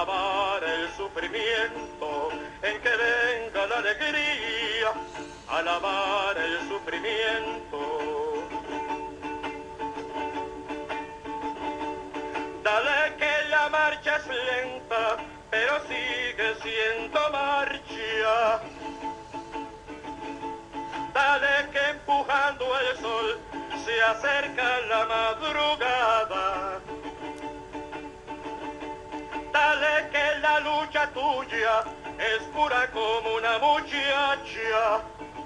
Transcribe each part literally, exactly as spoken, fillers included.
alabar el sufrimiento, en que venga la alegría, alabar el sufrimiento. Dale que la marcha es lenta, pero sigue siendo marcha. Dale que empujando el sol se acerca la madrugada. Dale que la lucha tuya es pura como una muchacha.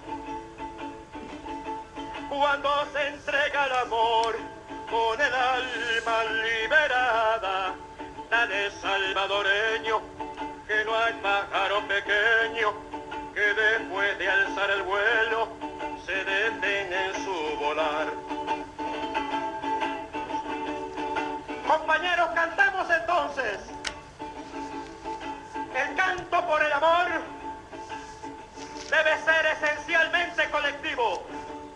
Cuando se entrega el amor con el alma liberada, dale salvadoreño, que no hay pájaro pequeño que después de alzar el vuelo se detenga en su volar. Compañeros, cantamos entonces. El canto por el amor debe ser esencialmente colectivo.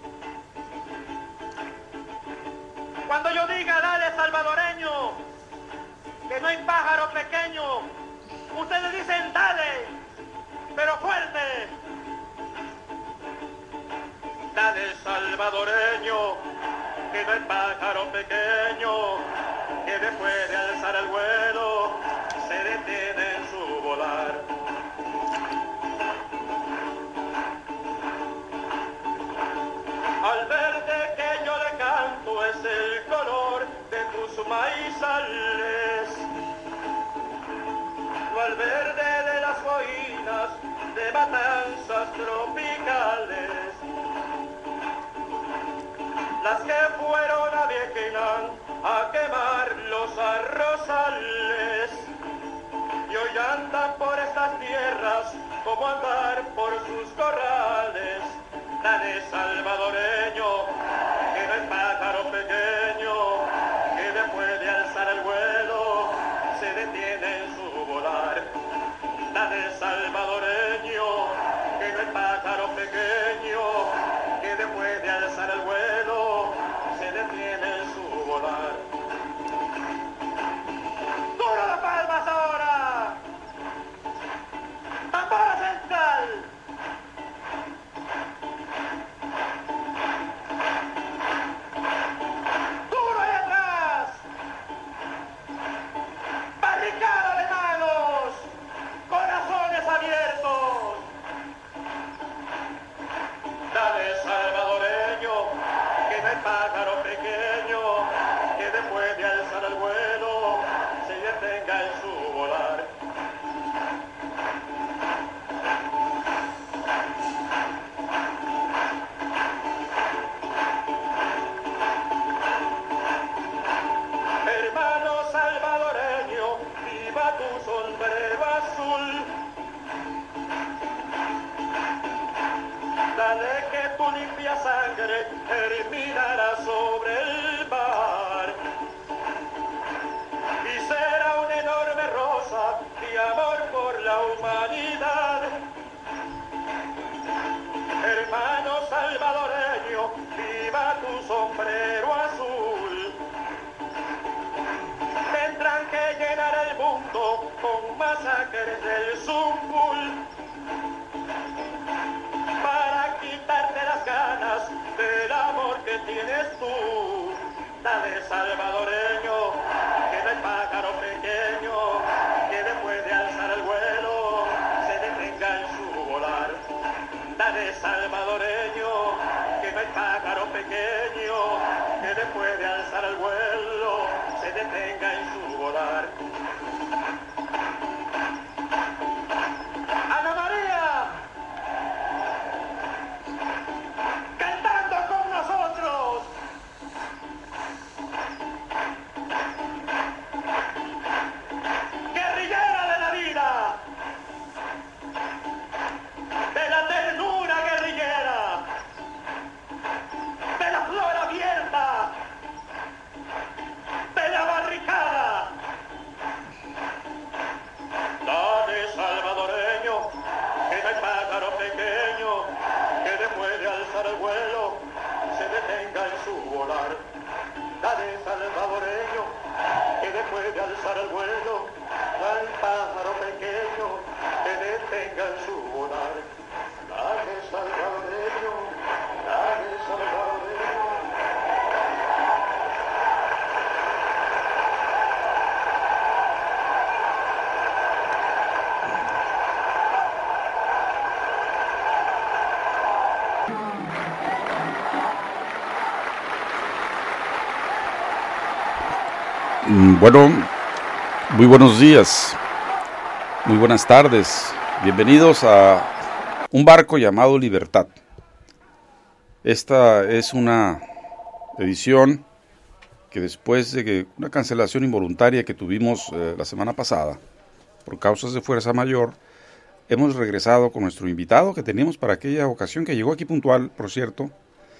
Cuando yo diga dale salvadoreño, que no hay pájaro pequeño, ustedes dicen dale, pero fuerte. Dale salvadoreño, que no hay pájaro pequeño, que después de alzar el vuelo se detiene en su volar. Al verde que yo le canto es el color de tus maizales, no al verde de las boinas de matanzas tropicales, las que fueron a Viequinán a quemar los arrozales y hoy andan por estas tierras como andar por sus corrales. Dale salvadoreño, que no hay pájaro pequeño que después de alzar el vuelo se detiene en su volar. Dale salvadoreño, que no hay pájaro pequeño que después de alzar el vuelo se detiene en su volar. ¡Duro las palmas ahora! ¡Tambora central! ¡Duro ahí atrás! ¡Barricada de manos! ¡Corazones abiertos! Dale salvadoreño, que no hay pájaro pequeño que después de alzar el vuelo se detenga en su volar. Hermano salvadoreño, viva tu sombrero azul. Dale que tu limpia sangre terminará sobre el mar y será una enorme rosa de amor por la humanidad. Hermano salvadoreño, viva tu sombrero azul. Tendrán que llenar el mundo con masacres del Zumbul para quitarte las ganas del amor que tienes tú. Dale salvadoreño, que no hay pájaro pequeño que después de alzar el vuelo se detenga en su volar. Dale salvadoreño, que no hay pájaro pequeño que después de alzar el vuelo se detenga en su volar. ¡Ana María! ¡Cantando con nosotros! ¡Guerrillera de la vida! ¡De la ternura guerrillera! ¡De la flor abierta! ¡De la barricada! Dale salvadoreño, que no hay pájaro pequeño que después de alzar el vuelo se detenga en su volar. Dale salvadoreño, que después de alzar el vuelo al pájaro pequeño que detenga en su volar. Dale salvadoreño, dale salvadoreño. Bueno, muy buenos días, muy buenas tardes, bienvenidos a un barco llamado Libertad. Esta es una edición que después de que una cancelación involuntaria que tuvimos eh, la semana pasada por causas de fuerza mayor, hemos regresado con nuestro invitado que teníamos para aquella ocasión, que llegó aquí puntual, por cierto,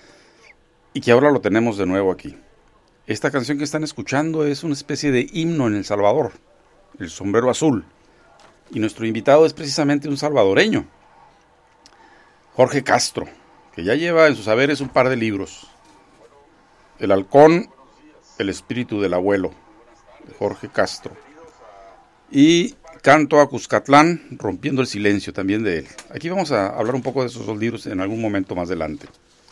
y que ahora lo tenemos de nuevo aquí. Esta canción que están escuchando es una especie de himno en El Salvador, El Sombrero Azul. Y nuestro invitado es precisamente un salvadoreño, Jorge Castro, que ya lleva en sus haberes un par de libros. El Halcón, El Espíritu del Abuelo, de Jorge Castro. Y Canto a Cuscatlán, Rompiendo el Silencio, también de él. Aquí vamos a hablar un poco de esos dos libros en algún momento más adelante.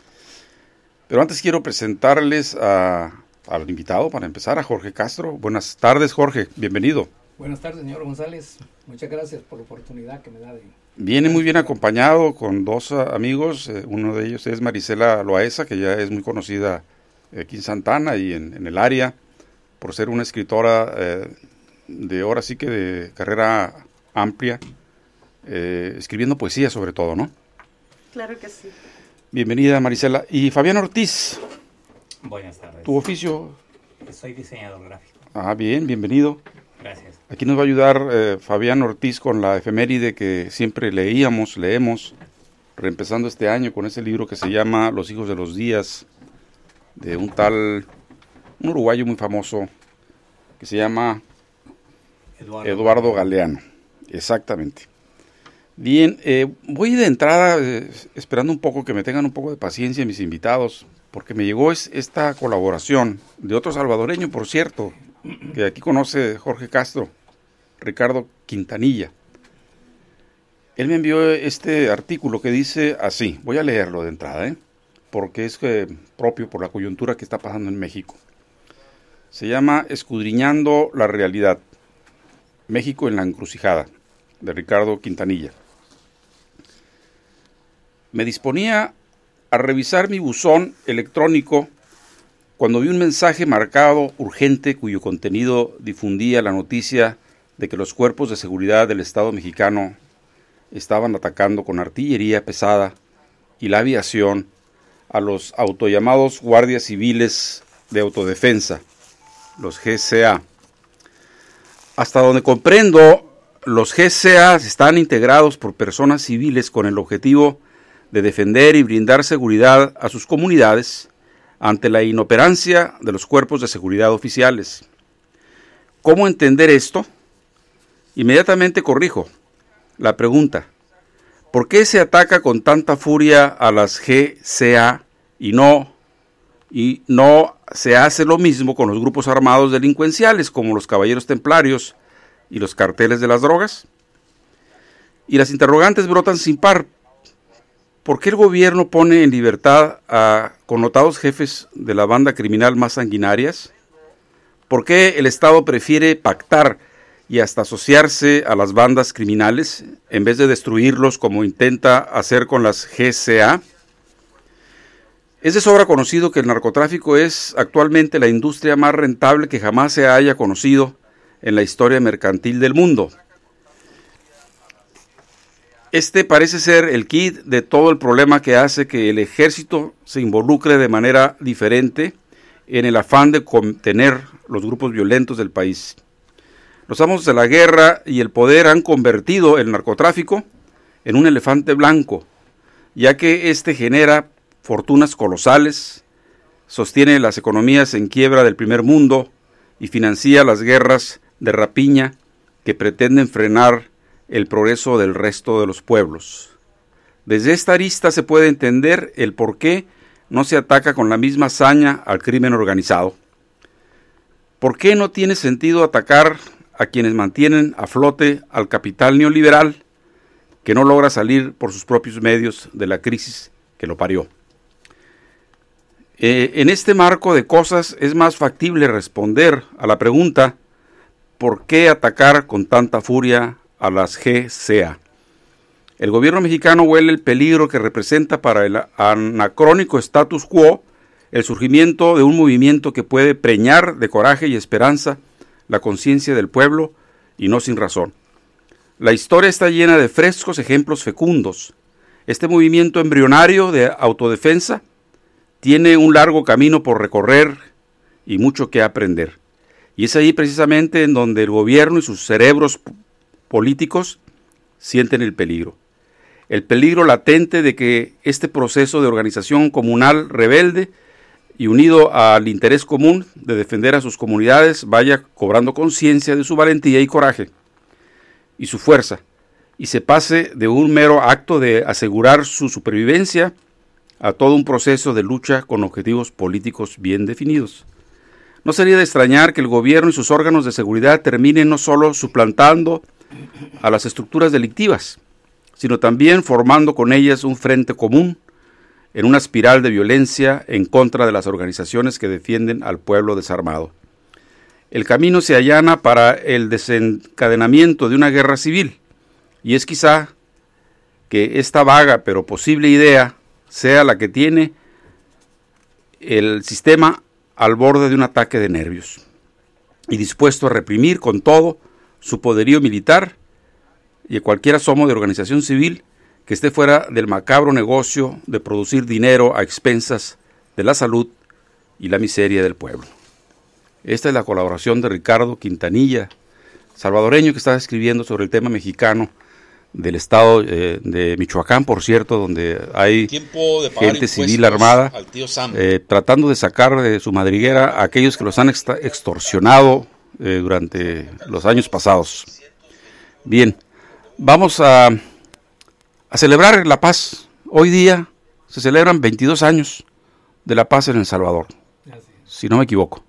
Pero antes quiero presentarles a... al invitado, para empezar, a Jorge Castro. Buenas tardes, Jorge, bienvenido. Buenas tardes, señor González. Muchas gracias por la oportunidad que me da de... Viene muy bien acompañado con dos uh, amigos. Eh, uno de ellos es Marisela Loaesa, que ya es muy conocida aquí en Santa Ana y en, en el área, por ser una escritora eh, de ahora sí que de carrera amplia, eh, escribiendo poesía sobre todo, ¿no? Claro que sí. Bienvenida, Marisela. Y Fabián Ortiz. Buenas tardes. ¿Tu oficio? Soy diseñador gráfico. Ah, bien, bienvenido. Gracias. Aquí nos va a ayudar eh, Fabián Ortiz con la efeméride que siempre leíamos, leemos, reempezando este año con ese libro que se llama Los Hijos de los Días, de un tal, un uruguayo muy famoso, que se llama Eduardo, Eduardo Galeano. Exactamente. Bien, eh, voy de entrada eh, esperando un poco que me tengan un poco de paciencia mis invitados, porque me llegó es, esta colaboración de otro salvadoreño, por cierto, que aquí conoce Jorge Castro, Ricardo Quintanilla. Él me envió este artículo que dice así, voy a leerlo de entrada, ¿eh? porque es eh, propio por la coyuntura que está pasando en México. Se llama Escudriñando la Realidad, México en la Encrucijada, de Ricardo Quintanilla. Me disponía a revisar mi buzón electrónico cuando vi un mensaje marcado urgente cuyo contenido difundía la noticia de que los cuerpos de seguridad del Estado mexicano estaban atacando con artillería pesada y la aviación a los autollamados guardias civiles de autodefensa, los G C A. Hasta donde comprendo, los G C A están integrados por personas civiles con el objetivo de defender y brindar seguridad a sus comunidades ante la inoperancia de los cuerpos de seguridad oficiales. ¿Cómo entender esto? Inmediatamente corrijo la pregunta: ¿por qué se ataca con tanta furia a las G C A y no, y no se hace lo mismo con los grupos armados delincuenciales como los Caballeros Templarios y los carteles de las drogas? Y las interrogantes brotan sin par. ¿Por qué el gobierno pone en libertad a connotados jefes de la banda criminal más sanguinarias? ¿Por qué el Estado prefiere pactar y hasta asociarse a las bandas criminales en vez de destruirlos como intenta hacer con las G C A? Es de sobra conocido que el narcotráfico es actualmente la industria más rentable que jamás se haya conocido en la historia mercantil del mundo. Este parece ser el kit de todo el problema que hace que el ejército se involucre de manera diferente en el afán de contener los grupos violentos del país. Los amos de la guerra y el poder han convertido el narcotráfico en un elefante blanco, ya que este genera fortunas colosales, sostiene las economías en quiebra del primer mundo y financia las guerras de rapiña que pretenden frenar el progreso del resto de los pueblos. Desde esta arista se puede entender el por qué no se ataca con la misma saña al crimen organizado. ¿Por qué no tiene sentido atacar a quienes mantienen a flote al capital neoliberal que no logra salir por sus propios medios de la crisis que lo parió. Eh, en este marco de cosas es más factible responder a la pregunta ¿por qué atacar con tanta furia a las G C A? El gobierno mexicano huele el peligro que representa para el anacrónico status quo el surgimiento de un movimiento que puede preñar de coraje y esperanza la conciencia del pueblo, y no sin razón. La historia está llena de frescos ejemplos fecundos. Este movimiento embrionario de autodefensa tiene un largo camino por recorrer y mucho que aprender. Y es ahí precisamente en donde el gobierno y sus cerebros políticos sienten el peligro. El peligro latente de que este proceso de organización comunal rebelde y unido al interés común de defender a sus comunidades vaya cobrando conciencia de su valentía y coraje y su fuerza, y se pase de un mero acto de asegurar su supervivencia a todo un proceso de lucha con objetivos políticos bien definidos. No sería de extrañar que el gobierno y sus órganos de seguridad terminen no solo suplantando a las estructuras delictivas, sino también formando con ellas un frente común en una espiral de violencia en contra de las organizaciones que defienden al pueblo desarmado. El camino se allana para el desencadenamiento de una guerra civil, y es quizá que esta vaga pero posible idea sea la que tiene el sistema al borde de un ataque de nervios, y dispuesto a reprimir con todo su poderío militar y a cualquier asomo de organización civil que esté fuera del macabro negocio de producir dinero a expensas de la salud y la miseria del pueblo. Esta es la colaboración de Ricardo Quintanilla, salvadoreño, que está escribiendo sobre el tema mexicano del estado eh, de Michoacán, por cierto, donde hay gente civil armada eh, tratando de sacar de su madriguera a aquellos que los han extra- extorsionado eh, durante los años pasados. Bien, vamos a... a celebrar la paz. Hoy día se celebran veintidós años de la paz en El Salvador, si no me equivoco.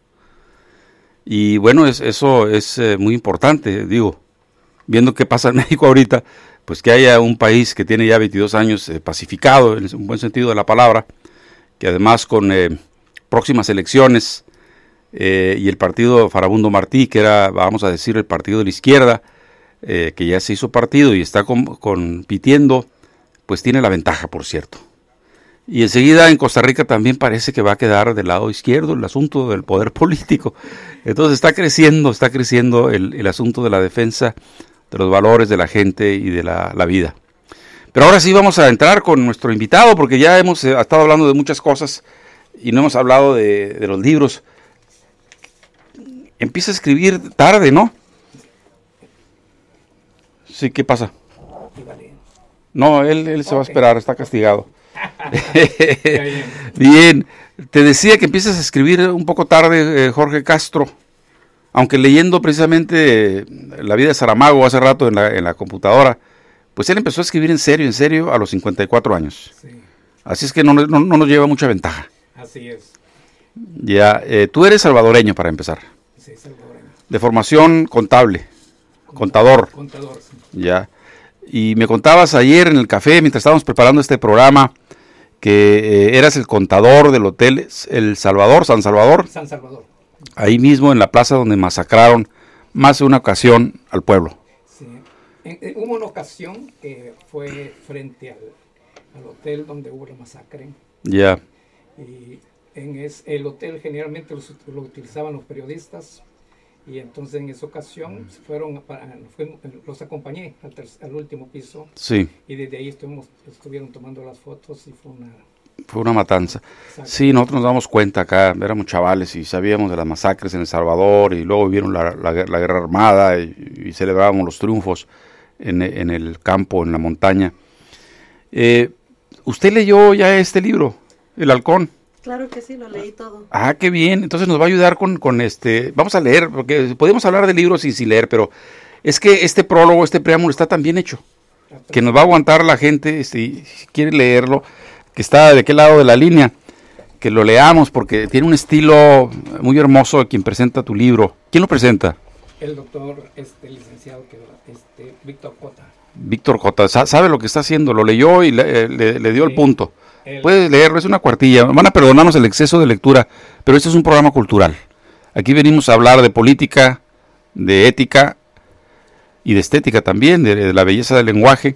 Y bueno, es, eso es eh, muy importante, digo, viendo qué pasa en México ahorita, pues que haya un país que tiene ya veintidós años eh, pacificado, en un buen sentido de la palabra, que además con eh, próximas elecciones eh, y el partido Farabundo Martí, que era, vamos a decir, el partido de la izquierda, Eh, que ya se hizo partido y está com- compitiendo, pues tiene la ventaja, por cierto. Y enseguida en Costa Rica también parece que va a quedar del lado izquierdo el asunto del poder político. Entonces está creciendo, está creciendo el, el asunto de la defensa de los valores de la gente y de la, la vida. Pero ahora sí vamos a entrar con nuestro invitado, porque ya hemos eh, estado hablando de muchas cosas y no hemos hablado de, de los libros. Empieza a escribir tarde, ¿no? Sí, ¿qué pasa? No, él, él se okay. va a esperar, está castigado. Bien, te decía que empiezas a escribir un poco tarde, eh, Jorge Castro, aunque leyendo precisamente La vida de Saramago hace rato en la, en la computadora, pues él empezó a escribir en serio, en serio, a los cincuenta y cuatro años. Sí. Así es que no, no, no nos lleva mucha ventaja. Así es. Ya, eh, tú eres salvadoreño para empezar. Sí, salvadoreño. De formación contable. Contador. Contador, sí. Ya. Y me contabas ayer en el café, mientras estábamos preparando este programa, que eh, eras el contador del hotel El Salvador, San Salvador. San Salvador. Ahí mismo en la plaza donde masacraron más de una ocasión al pueblo. Sí. En, en, hubo una ocasión que fue frente al, al hotel donde hubo la masacre. Ya. Y en es, el hotel generalmente lo, lo utilizaban los periodistas. Y entonces en esa ocasión fueron para, fue, los acompañé al, tercer, al último piso. Sí. Y desde ahí estuvimos, estuvieron tomando las fotos y fue una... Fue una matanza. Exacto. Sí, nosotros nos damos cuenta acá, éramos chavales y sabíamos de las masacres en El Salvador y luego vieron la, la, la guerra armada y, y celebrábamos los triunfos en, en el campo, en la montaña. Eh, ¿Usted leyó ya este libro, El Halcón? Claro que sí, lo leí todo. Ah, qué bien. Entonces nos va a ayudar con, con este... Vamos a leer, porque podemos hablar de libros sin, sin leer, pero es que este prólogo, este preámbulo está tan bien hecho, que nos va a aguantar la gente, este, si quiere leerlo, que está de qué lado de la línea, que lo leamos, porque tiene un estilo muy hermoso de quien presenta tu libro. ¿Quién lo presenta? El doctor, este licenciado, que este Víctor Cota. Víctor J. sabe lo que está haciendo, lo leyó y le, le, le dio sí, el punto. El... Puedes leerlo, es una cuartilla. Van a perdonarnos el exceso de lectura, pero este es un programa cultural. Aquí venimos a hablar de política, de ética y de estética también, de, de la belleza del lenguaje.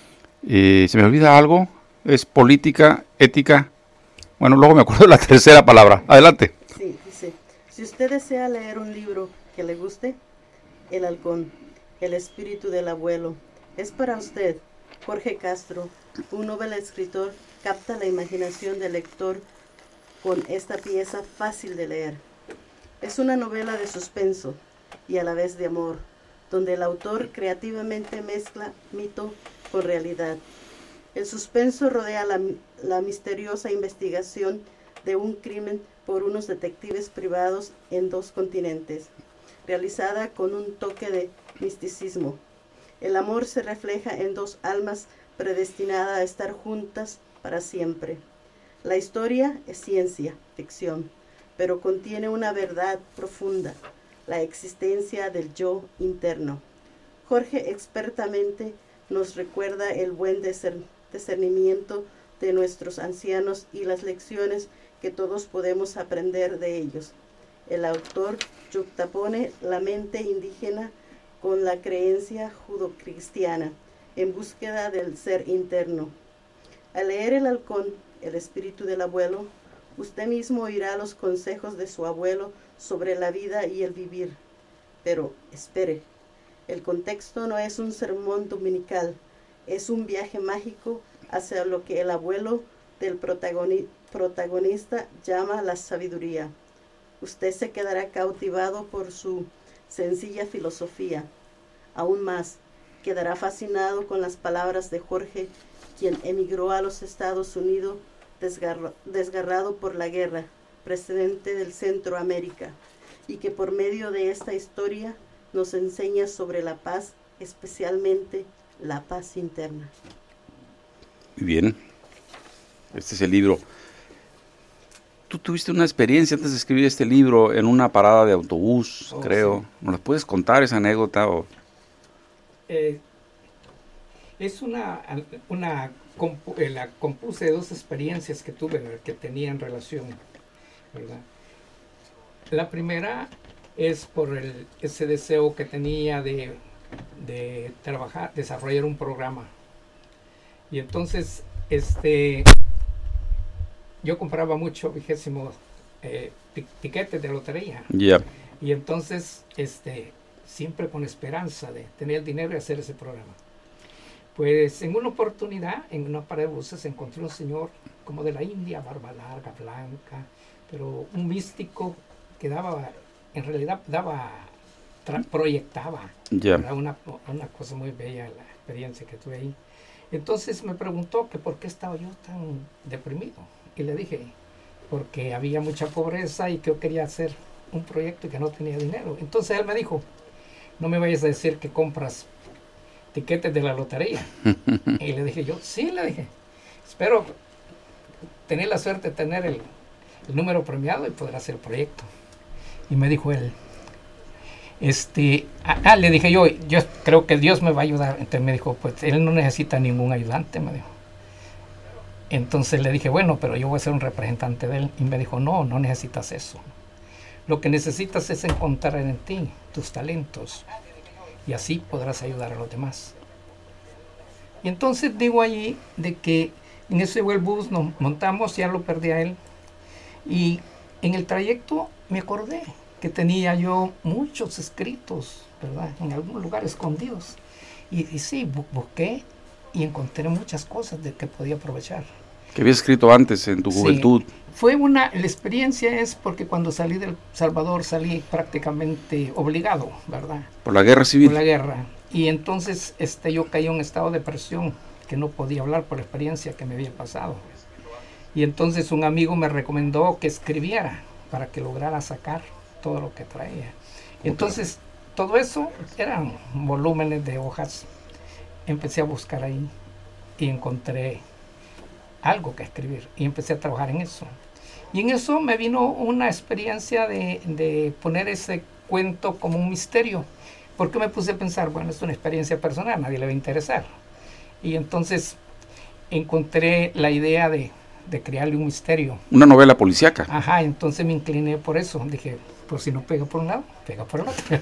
Eh, ¿Se me olvida algo? Es política, ética. Bueno, luego me acuerdo de la tercera palabra. Adelante. Sí, dice, si usted desea leer un libro que le guste, El halcón, el espíritu del abuelo, es para usted. Jorge Castro, un novel escritor, capta la imaginación del lector con esta pieza fácil de leer. Es una novela de suspenso y a la vez de amor, donde el autor creativamente mezcla mito con realidad. El suspenso rodea la, la misteriosa investigación de un crimen por unos detectives privados en dos continentes, realizada con un toque de misticismo. El amor se refleja en dos almas predestinadas a estar juntas para siempre. La historia es ciencia ficción, pero contiene una verdad profunda, la existencia del yo interno. Jorge expertamente nos recuerda el buen discernimiento de nuestros ancianos y las lecciones que todos podemos aprender de ellos. El autor yuxtapone la mente indígena con la creencia judocristiana en búsqueda del ser interno. Al leer El halcón, el espíritu del abuelo, usted mismo oirá los consejos de su abuelo sobre la vida y el vivir. Pero espere, el contexto no es un sermón dominical, es un viaje mágico hacia lo que el abuelo del protagoni- protagonista llama la sabiduría. Usted se quedará cautivado por su sencilla filosofía. Aún más, quedará fascinado con las palabras de Jorge, quien emigró a los Estados Unidos desgarra- desgarrado por la guerra, precedente del Centroamérica, y que por medio de esta historia nos enseña sobre la paz, especialmente la paz interna. Muy bien, este es el libro. Tú tuviste una experiencia antes de escribir este libro en una parada de autobús, oh, creo. Sí. ¿Nos la puedes contar esa anécdota? O? Eh, es una, una compu, eh, la compuse de dos experiencias que tuve que tenían relación, ¿verdad? La primera es por el, ese deseo que tenía de, de trabajar, desarrollar un programa. Y entonces, este, yo compraba mucho, vigésimo, eh, tiquetes de lotería. Yeah. Y entonces, este, siempre con esperanza de tener el dinero y hacer ese programa. Pues en una oportunidad, en una parada de buses, encontré un señor como de la India, barba larga, blanca, pero un místico que daba, en realidad daba, tra- proyectaba. Yeah. Era una, una cosa muy bella la experiencia que tuve ahí. Entonces me preguntó que por qué estaba yo tan deprimido. Y le dije, porque había mucha pobreza y que yo quería hacer un proyecto y que no tenía dinero. Entonces él me dijo, no me vayas a decir que compras tiquetes de la lotería. Y le dije yo, sí, le dije, espero tener la suerte de tener el, el número premiado y poder hacer el proyecto. Y me dijo él, este, ah, le dije yo, yo creo que Dios me va a ayudar. Entonces me dijo, pues él no necesita ningún ayudante, me dijo. Entonces le dije, bueno, pero yo voy a ser un representante de él. Y me dijo, no, no necesitas eso. Lo que necesitas es encontrar en ti tus talentos. Y así podrás ayudar a los demás. Y entonces digo allí de que en ese el bus nos montamos, ya lo perdí a él. Y en el trayecto me acordé que tenía yo muchos escritos, ¿verdad? En algún lugar escondidos. Y, y sí, bu- busqué y encontré muchas cosas de que podía aprovechar. ¿Qué habías escrito antes en tu Sí, juventud? fue una, la experiencia es porque cuando salí del Salvador salí prácticamente obligado, ¿verdad? Por la guerra civil. Por la guerra. Y entonces este, yo caí en un estado de depresión que no podía hablar por la experiencia que me había pasado. Y entonces un amigo me recomendó que escribiera para que lograra sacar todo lo que traía. Entonces todo eso eran volúmenes de hojas. Empecé a buscar ahí y encontré algo que escribir y empecé a trabajar en eso. Y en eso me vino una experiencia de, de poner ese cuento como un misterio. Porque me puse a pensar, bueno, es una experiencia personal, a nadie le va a interesar. Y entonces encontré la idea de, de crearle un misterio. Una novela policíaca. Ajá, entonces me incliné por eso. Dije, por si no pega por un lado, pega por el otro.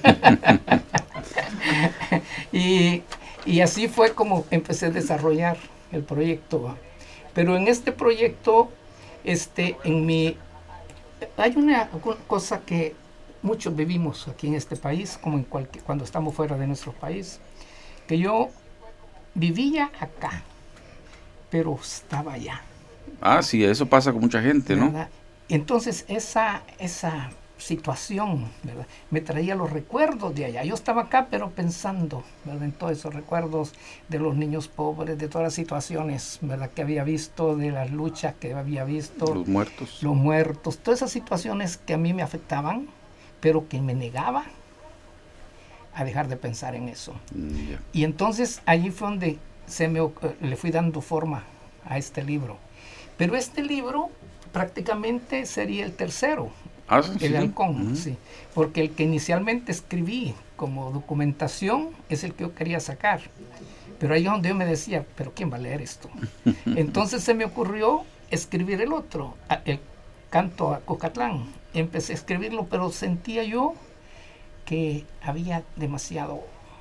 y, y así fue como empecé a desarrollar el proyecto. Pero en este proyecto, este, en mi, hay una cosa que muchos vivimos aquí en este país, como en cualquier, cuando estamos fuera de nuestro país, que yo vivía acá, pero estaba allá. Ah, sí, eso pasa con mucha gente, ¿no? ¿Verdad? Entonces esa, esa situación, ¿verdad?, me traía los recuerdos de allá. Yo estaba acá, pero pensando, ¿verdad?, en todos esos recuerdos de los niños pobres, de todas las situaciones, ¿verdad?, que había visto, de las luchas que había visto. Los muertos. Los muertos, todas esas situaciones que a mí me afectaban, pero que me negaba a dejar de pensar en eso. Mm, yeah. Y entonces allí fue donde se me, le fui dando forma a este libro. Pero este libro prácticamente sería el tercero, Ah, sí, el sí. halcón, Uh-huh. sí, porque el que inicialmente escribí como documentación es el que yo quería sacar. Pero ahí es donde yo me decía, ¿pero quién va a leer esto? Entonces se me ocurrió escribir el otro, el canto a Cocatlán. Empecé a escribirlo, pero sentía yo que había demasiado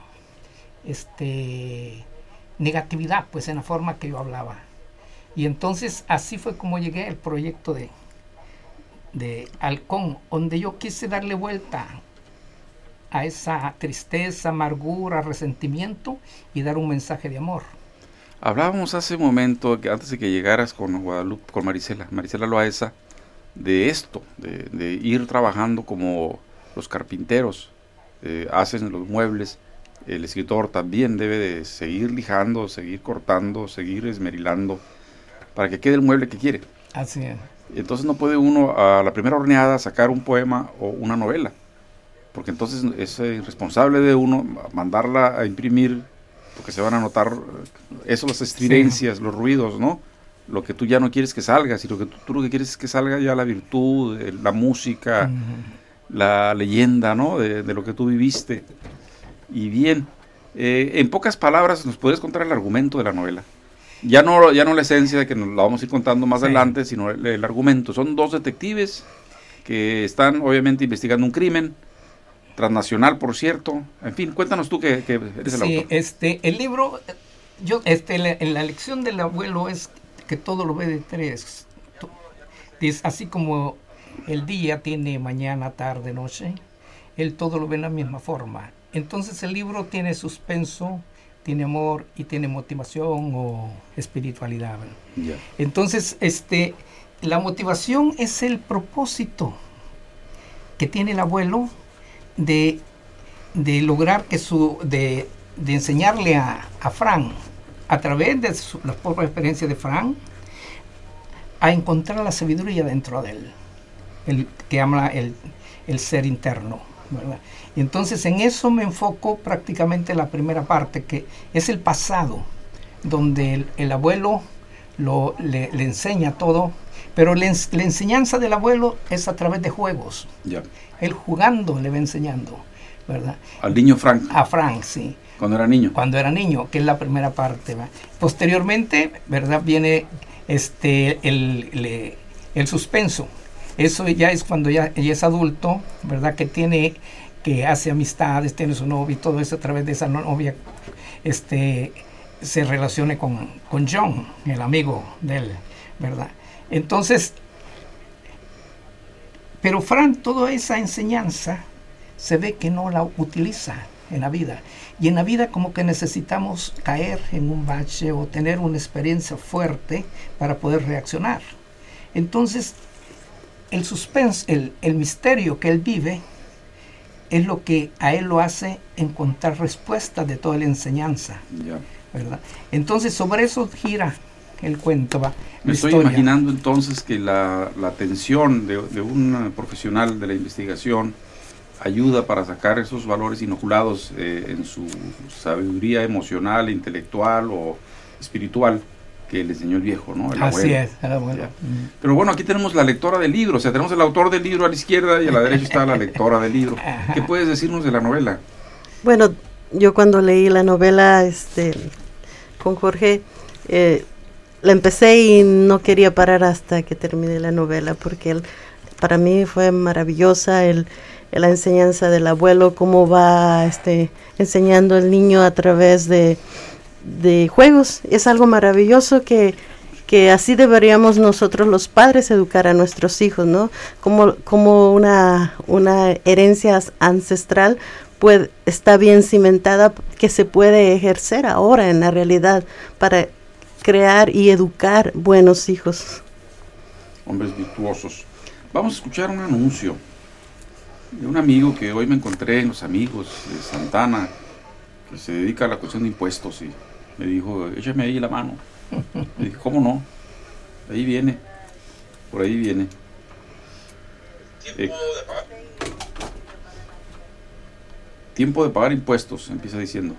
este, negatividad, pues, en la forma que yo hablaba. Y entonces así fue como llegué al proyecto de, de Halcón, donde yo quise darle vuelta a esa tristeza, amargura, resentimiento y dar un mensaje de amor. Hablábamos hace un momento, que antes de que llegaras con Guadalupe, con Marisela, Marisela Loaesa, de esto, de, de ir trabajando como los carpinteros eh, hacen los muebles. El escritor también debe de seguir lijando, seguir cortando, seguir esmerilando para que quede el mueble que quiere. Así es. Entonces no puede uno a la primera horneada sacar un poema o una novela, porque entonces es irresponsable de uno mandarla a imprimir, porque se van a notar eso, las estridencias, sí, los ruidos, ¿no? Lo que tú ya no quieres que salga, sino que tú, tú lo que quieres es que salga ya la virtud, la música, uh-huh, la leyenda, ¿no?, de, de lo que tú viviste. Y bien, eh, en pocas palabras, ¿nos podrías contar el argumento de la novela? Ya no, ya no la esencia, de que nos la vamos a ir contando más, sí, adelante, sino el, el argumento. Son dos detectives que están obviamente investigando un crimen transnacional, por cierto. En fin, cuéntanos tú que, que eres el sí, autor. este, el libro, yo, este, la, la lección del abuelo es que todo lo ve de tres. Es así como el día tiene mañana, tarde, noche, él todo lo ve en la misma forma. Entonces el libro tiene suspenso, tiene amor y tiene motivación o espiritualidad. Yeah. Entonces, este, la motivación es el propósito que tiene el abuelo de, de lograr que su, de, de enseñarle a, a Fran, a través de su, la propia experiencia de Fran, a encontrar la sabiduría dentro de él, el, que habla el, el ser interno, ¿verdad? Y entonces en eso me enfoco prácticamente la primera parte, que es el pasado, donde el, el abuelo lo, le, le enseña todo, pero le, la enseñanza del abuelo es a través de juegos. Yeah. Él jugando le va enseñando, ¿verdad? Al niño Frank. A Frank, sí. Cuando era niño. Cuando era niño, que es la primera parte, ¿verdad? Posteriormente, ¿verdad?, viene este el, el, el suspenso. Eso ya es cuando ya, ya es adulto, ¿verdad?, que tiene... que hace amistades, tiene su novia y todo eso, a través de esa novia este, se relacione con, con John, el amigo de él, ¿verdad? Entonces, pero Fran, toda esa enseñanza se ve que no la utiliza en la vida. Y en la vida como que necesitamos caer en un bache o tener una experiencia fuerte para poder reaccionar. Entonces, el suspense, el, el misterio que él vive, es lo que a él lo hace encontrar respuestas de toda la enseñanza, yeah, ¿verdad? Entonces sobre eso gira el cuento. Va, Me estoy historia. imaginando entonces que la, la atención de, de un profesional de la investigación ayuda para sacar esos valores inoculados eh, en su sabiduría emocional, intelectual o espiritual, que le enseñó el viejo, ¿no? El Así abuelo. es, el abuelo. Mm. Pero bueno, aquí tenemos la lectora del libro, o sea, tenemos el autor del libro a la izquierda y a la derecha está la lectora del libro. ¿Qué puedes decirnos de la novela? Bueno, yo cuando leí la novela este, con Jorge, eh, la empecé y no quería parar hasta que terminé la novela, porque él, para mí fue maravillosa el, la enseñanza del abuelo, cómo va este, enseñando al niño a través de, de juegos. Es algo maravilloso que, que así deberíamos nosotros los padres educar a nuestros hijos, ¿no? Como, como una, una herencia ancestral puede, está bien cimentada, que se puede ejercer ahora en la realidad para crear y educar buenos hijos. Hombres virtuosos. Vamos a escuchar un anuncio de un amigo que hoy me encontré en Los Amigos de Santana, que se dedica a la cuestión de impuestos, y me dijo, échame ahí la mano. Le dije, ¿cómo no? Ahí viene, por ahí viene. Eh, tiempo de pagar impuestos, empieza diciendo.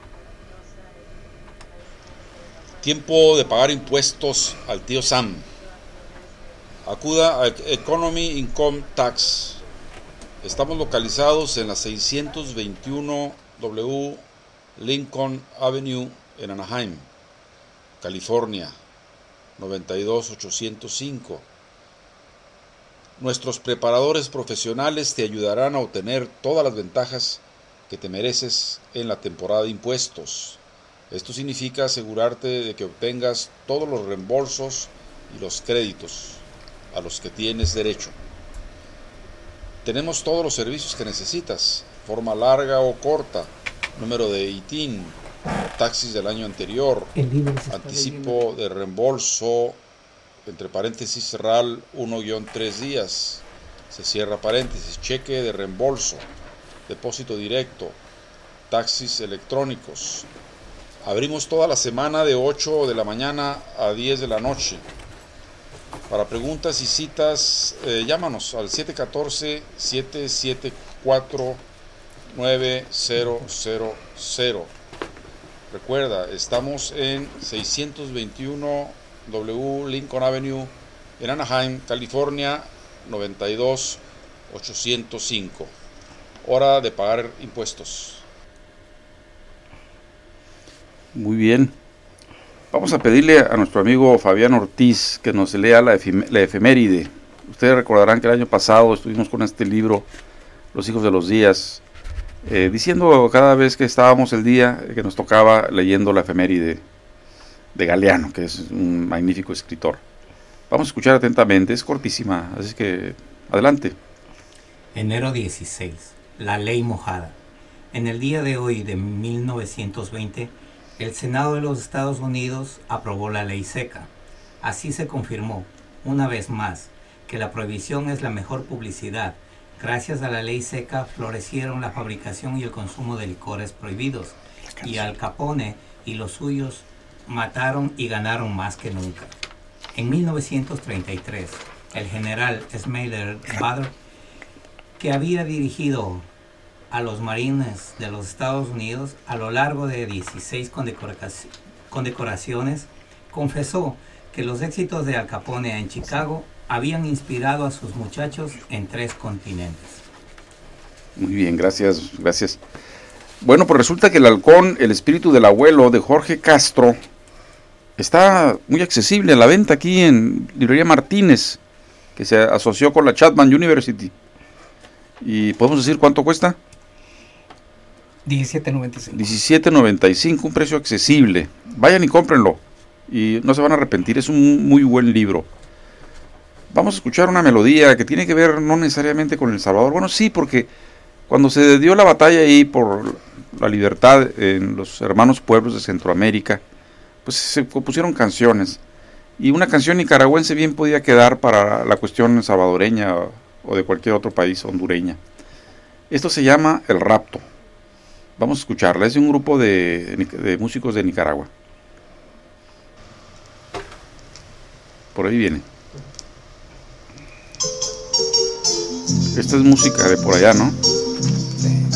Tiempo de pagar impuestos al tío Sam. Acuda a Economy Income Tax. Estamos localizados en la seiscientos veintiuno W Lincoln Avenue en Anaheim, California, noventa y dos ochocientos cinco. Nuestros preparadores profesionales te ayudarán a obtener todas las ventajas que te mereces en la temporada de impuestos. Esto significa asegurarte de que obtengas todos los reembolsos y los créditos a los que tienes derecho. Tenemos todos los servicios que necesitas, forma larga o corta, número de I T I N, taxis del año anterior, anticipo de reembolso, entre paréntesis R A L uno guión tres días, se cierra paréntesis, cheque de reembolso, depósito directo, taxis electrónicos. Abrimos toda la semana de ocho de la mañana a diez de la noche. Para preguntas y citas, eh, llámanos al siete uno cuatro, siete siete cuatro, nueve cero cero cero. Recuerda, estamos en seiscientos veintiuno W Lincoln Avenue en Anaheim, California, noventa y dos ochocientos cinco. Hora de pagar impuestos. Muy bien. Vamos a pedirle a nuestro amigo Fabián Ortiz que nos lea la, efim- la efeméride. Ustedes recordarán que el año pasado estuvimos con este libro, Los Hijos de los Días, eh, diciendo cada vez que estábamos el día que nos tocaba leyendo la efeméride de Galeano, que es un magnífico escritor. Vamos a escuchar atentamente, es cortísima, así que adelante. Enero dieciséis, la ley mojada. En el día de hoy de mil novecientos veinte, el Senado de los Estados Unidos aprobó la ley seca. Así se confirmó, una vez más, que la prohibición es la mejor publicidad. Gracias a la ley seca florecieron la fabricación y el consumo de licores prohibidos, y Al Capone y los suyos mataron y ganaron más que nunca. En mil novecientos treinta y tres, el general Smayler Butler, que había dirigido a los marines de los Estados Unidos a lo largo de dieciséis condecoraciones, confesó que los éxitos de Al Capone en Chicago habían inspirado a sus muchachos en tres continentes. Muy bien, gracias, gracias. Bueno, pues resulta que El Halcón, el espíritu del abuelo, de Jorge Castro, está muy accesible a la venta aquí en Librería Martínez, que se asoció con la Chapman University. ¿Y podemos decir cuánto cuesta? diecisiete noventa y cinco. diecisiete noventa y cinco, un precio accesible. Vayan y cómprenlo y no se van a arrepentir, es un muy buen libro. Vamos a escuchar una melodía que tiene que ver no necesariamente con El Salvador. Bueno, sí, porque cuando se dio la batalla ahí por la libertad en los hermanos pueblos de Centroamérica, pues se compusieron canciones. Y una canción nicaragüense bien podía quedar para la cuestión salvadoreña o de cualquier otro país, hondureña. Esto se llama El Rapto. Vamos a escucharla, es de un grupo de, de músicos de Nicaragua. Por ahí viene. Esta es música de por allá, ¿no? Sí.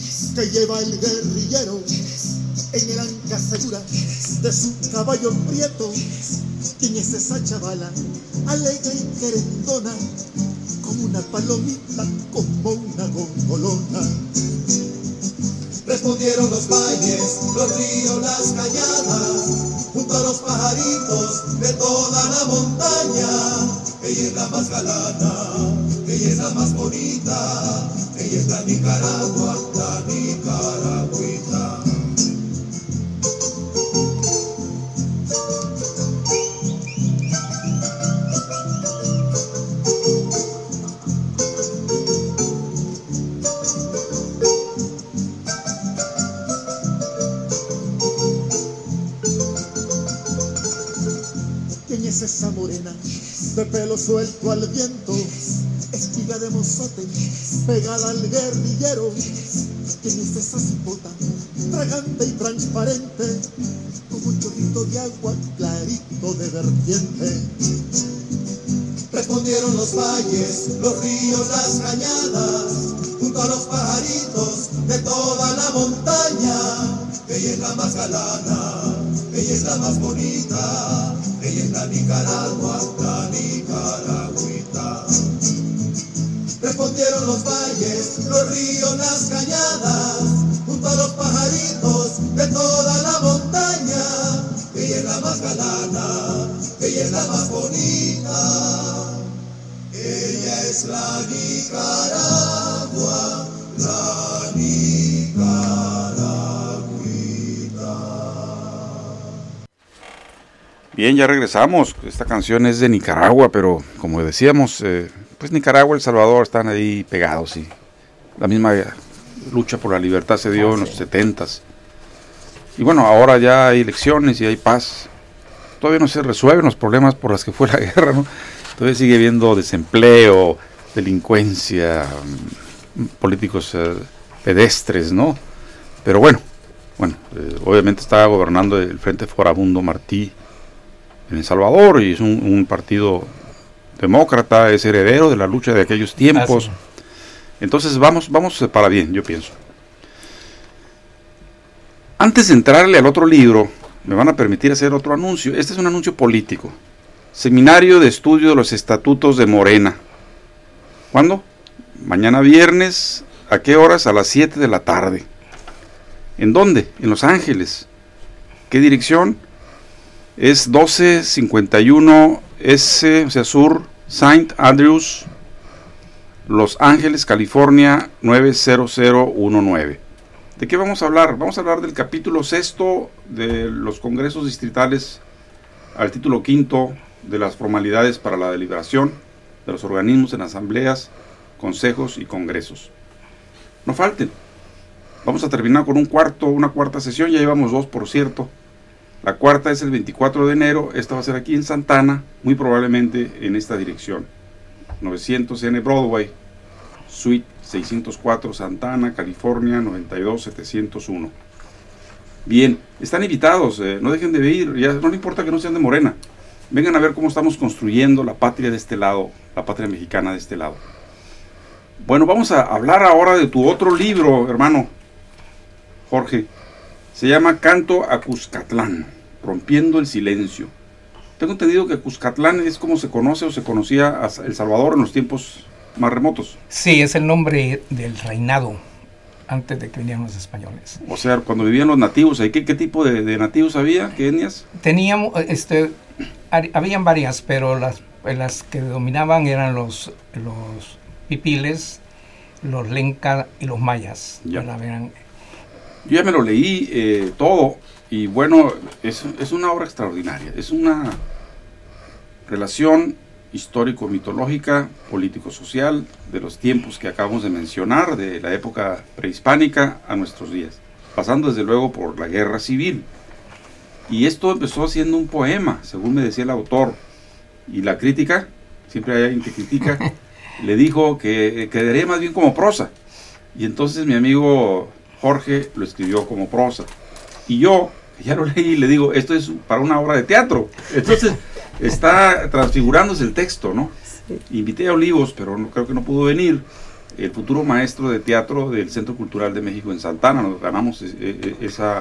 que lleva el guerrillero en el anca segura de su caballo prieto. ¿Quién es esa chavala, alegre y querendona, como una palomita, como una gongolona? Respondieron los valles, los ríos, las cañadas, junto a los pajaritos de toda la montaña. Ella es la más galana, ella es la más bonita, ella es la Nicaragua, la nicaragüita. Esa morena de pelo suelto al viento, espiga de mozote pegada al guerrillero. ¿Quién es esa cipota tragante y transparente, como un chorrito de agua clarito de vertiente? Respondieron los valles, los ríos, las cañadas, junto a los pajaritos de toda la montaña. Ella es la más galana, ella es la más bonita, ella es la Nicaragua, la nicaragüita. Respondieron los valles, los ríos, las cañadas, junto a los pajaritos de toda la montaña. Ella es la más galana, ella es la más bonita, ella es la Nicaragua, la nicaragüita. Bien, ya regresamos. Esta canción es de Nicaragua, pero como decíamos, eh, pues Nicaragua y El Salvador están ahí pegados y la misma lucha por la libertad se dio en los setentas. Y bueno, ahora ya hay elecciones y hay paz. Todavía no se resuelven los problemas por los que fue la guerra, ¿no? Todavía sigue habiendo desempleo, delincuencia, políticos eh, pedestres, ¿no? Pero bueno, bueno, eh, obviamente está gobernando el Frente Farabundo Martí en El Salvador y es un, un partido demócrata, es heredero de la lucha de aquellos tiempos. Ah, sí. Entonces vamos, vamos para bien, yo pienso. Antes de entrarle al otro libro, me van a permitir hacer otro anuncio. Este es un anuncio político. Seminario de Estudio de los Estatutos de Morena. ¿Cuándo? Mañana viernes. ¿A qué horas? A las siete de la tarde. ¿En dónde? En Los Ángeles. ¿Qué dirección? Es doce cincuenta y uno S, o sea, Sur, Saint Andrews, Los Ángeles, California, nueve cero cero uno nueve. ¿De qué vamos a hablar? Vamos a hablar del capítulo sexto de los congresos distritales al título quinto de las formalidades para la deliberación de los organismos en asambleas, consejos y congresos. No falten. Vamos a terminar con un cuarto, una cuarta sesión, ya llevamos dos, por cierto. La cuarta es el veinticuatro de enero, esta va a ser aquí en Santana, muy probablemente en esta dirección. novecientos N Broadway, Suite seiscientos cuatro, Santana, California, noventa y dos setecientos uno. Bien, están invitados, eh, no dejen de ir, ya no le importa que no sean de Morena. Vengan a ver cómo estamos construyendo la patria de este lado, la patria mexicana de este lado. Bueno, vamos a hablar ahora de tu otro libro, hermano Jorge. Se llama Canto a Cuscatlán, rompiendo el silencio. Tengo entendido que Cuscatlán es como se conoce o se conocía a El Salvador en los tiempos más remotos. Sí, es el nombre del reinado antes de que vinieran los españoles. O sea, cuando vivían los nativos, ¿qué, qué tipo de, de nativos había? ¿Qué etnias? Teníamos, este, habían varias, pero las, las que dominaban eran los, los pipiles, los lenca y los mayas. Ya. Eran, Yo ya me lo leí eh, todo y bueno, es, es una obra extraordinaria. Es una relación histórico-mitológica, político-social de los tiempos que acabamos de mencionar, de la época prehispánica a nuestros días, pasando desde luego por la guerra civil. Y esto empezó siendo un poema, según me decía el autor. Y la crítica, siempre hay alguien que critica, le dijo que quedaría más bien como prosa. Y entonces mi amigo Jorge lo escribió como prosa. Y yo, que ya lo leí, le digo, esto es para una obra de teatro. Entonces está transfigurándose el texto, ¿no? Sí. Invité a Olivos, pero no, creo que no pudo venir. el futuro maestro de teatro del Centro Cultural de México en Santana. Nos ganamos esa,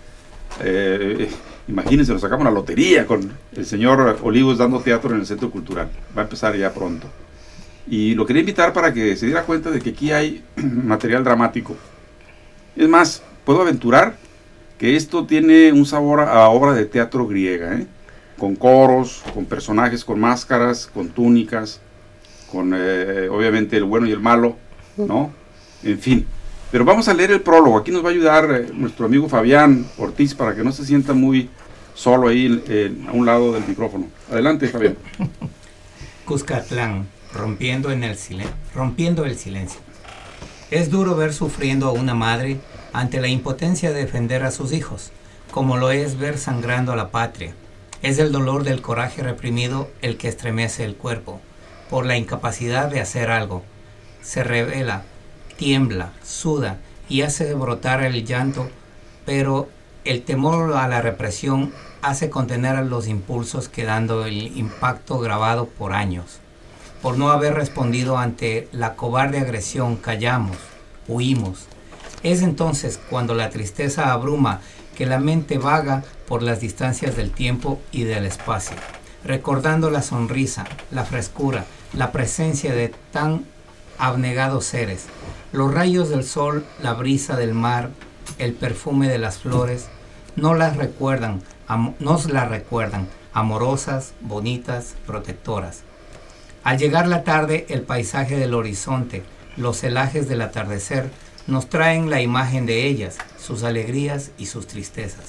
eh, imagínense, nos sacamos la lotería con el señor Olivos dando teatro en el Centro Cultural. Va a empezar ya pronto. Y lo quería invitar para que se diera cuenta de que aquí hay material dramático. Es más, puedo aventurar que esto tiene un sabor a obra de teatro griega, ¿eh? Con coros, con personajes con máscaras, con túnicas, con eh, obviamente el bueno y el malo, ¿no? En fin. Pero vamos a leer el prólogo. Aquí nos va a ayudar eh, nuestro amigo Fabián Ortiz para que no se sienta muy solo ahí eh, a un lado del micrófono. Adelante, Fabián. Cuscatlán, rompiendo, en el silen- rompiendo el silencio. Es duro ver sufriendo a una madre ante la impotencia de defender a sus hijos, como lo es ver sangrando a la patria. Es el dolor del coraje reprimido el que estremece el cuerpo, por la incapacidad de hacer algo. Se revela, tiembla, suda y hace brotar el llanto, pero el temor a la represión hace contener los impulsos, quedando el impacto grabado por años. Por no haber respondido ante la cobarde agresión, callamos, huimos. Es entonces cuando la tristeza abruma, que la mente vaga por las distancias del tiempo y del espacio, recordando la sonrisa, la frescura, la presencia de tan abnegados seres, los rayos del sol, la brisa del mar, el perfume de las flores, no las recuerdan, am- nos las recuerdan, amorosas, bonitas, protectoras. Al llegar la tarde, el paisaje del horizonte, los celajes del atardecer, nos traen la imagen de ellas, sus alegrías y sus tristezas.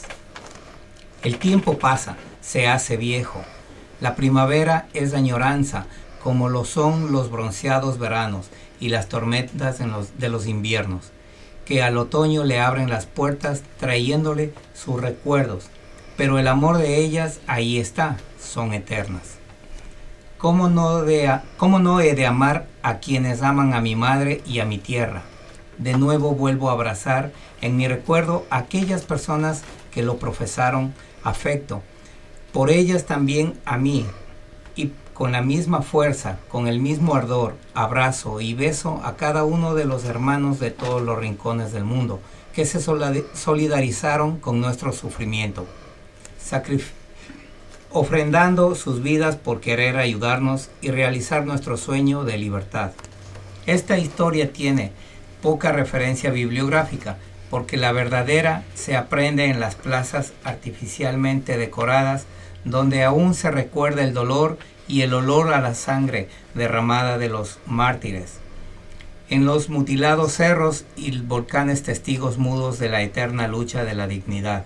El tiempo pasa, se hace viejo. La primavera es añoranza, como lo son los bronceados veranos y las tormentas en los, de los inviernos, que al otoño le abren las puertas trayéndole sus recuerdos, pero el amor de ellas ahí está, son eternas. ¿Cómo no, de, ¿Cómo no he de amar a quienes aman a mi madre y a mi tierra? De nuevo vuelvo a abrazar en mi recuerdo a aquellas personas que lo profesaron afecto, por ellas también a mí, y con la misma fuerza, con el mismo ardor, abrazo y beso a cada uno de los hermanos de todos los rincones del mundo que se solidarizaron con nuestro sufrimiento, Sacrif- ofrendando sus vidas por querer ayudarnos y realizar nuestro sueño de libertad. Esta historia tiene poca referencia bibliográfica, porque la verdadera se aprende en las plazas artificialmente decoradas, donde aún se recuerda el dolor y el olor a la sangre derramada de los mártires, en los mutilados cerros y volcanes, testigos mudos de la eterna lucha de la dignidad,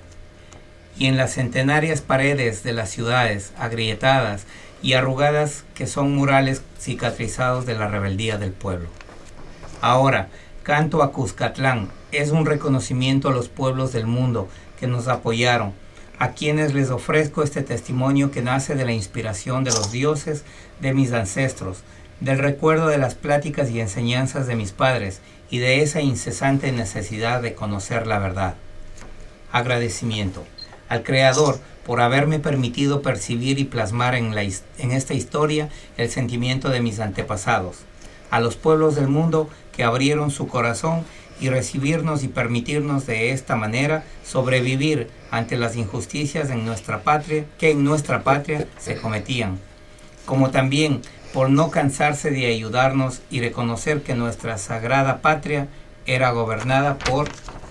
y en las centenarias paredes de las ciudades agrietadas y arrugadas que son murales cicatrizados de la rebeldía del pueblo. Ahora, canto a Cuscatlán es un reconocimiento a los pueblos del mundo que nos apoyaron, a quienes les ofrezco este testimonio que nace de la inspiración de los dioses de mis ancestros, del recuerdo de las pláticas y enseñanzas de mis padres y de esa incesante necesidad de conocer la verdad. Agradecimiento al Creador por haberme permitido percibir y plasmar en, la, en esta historia el sentimiento de mis antepasados, a los pueblos del mundo que abrieron su corazón y recibirnos y permitirnos de esta manera sobrevivir ante las injusticias en nuestra patria, que en nuestra patria se cometían, como también por no cansarse de ayudarnos y reconocer que nuestra sagrada patria era gobernada por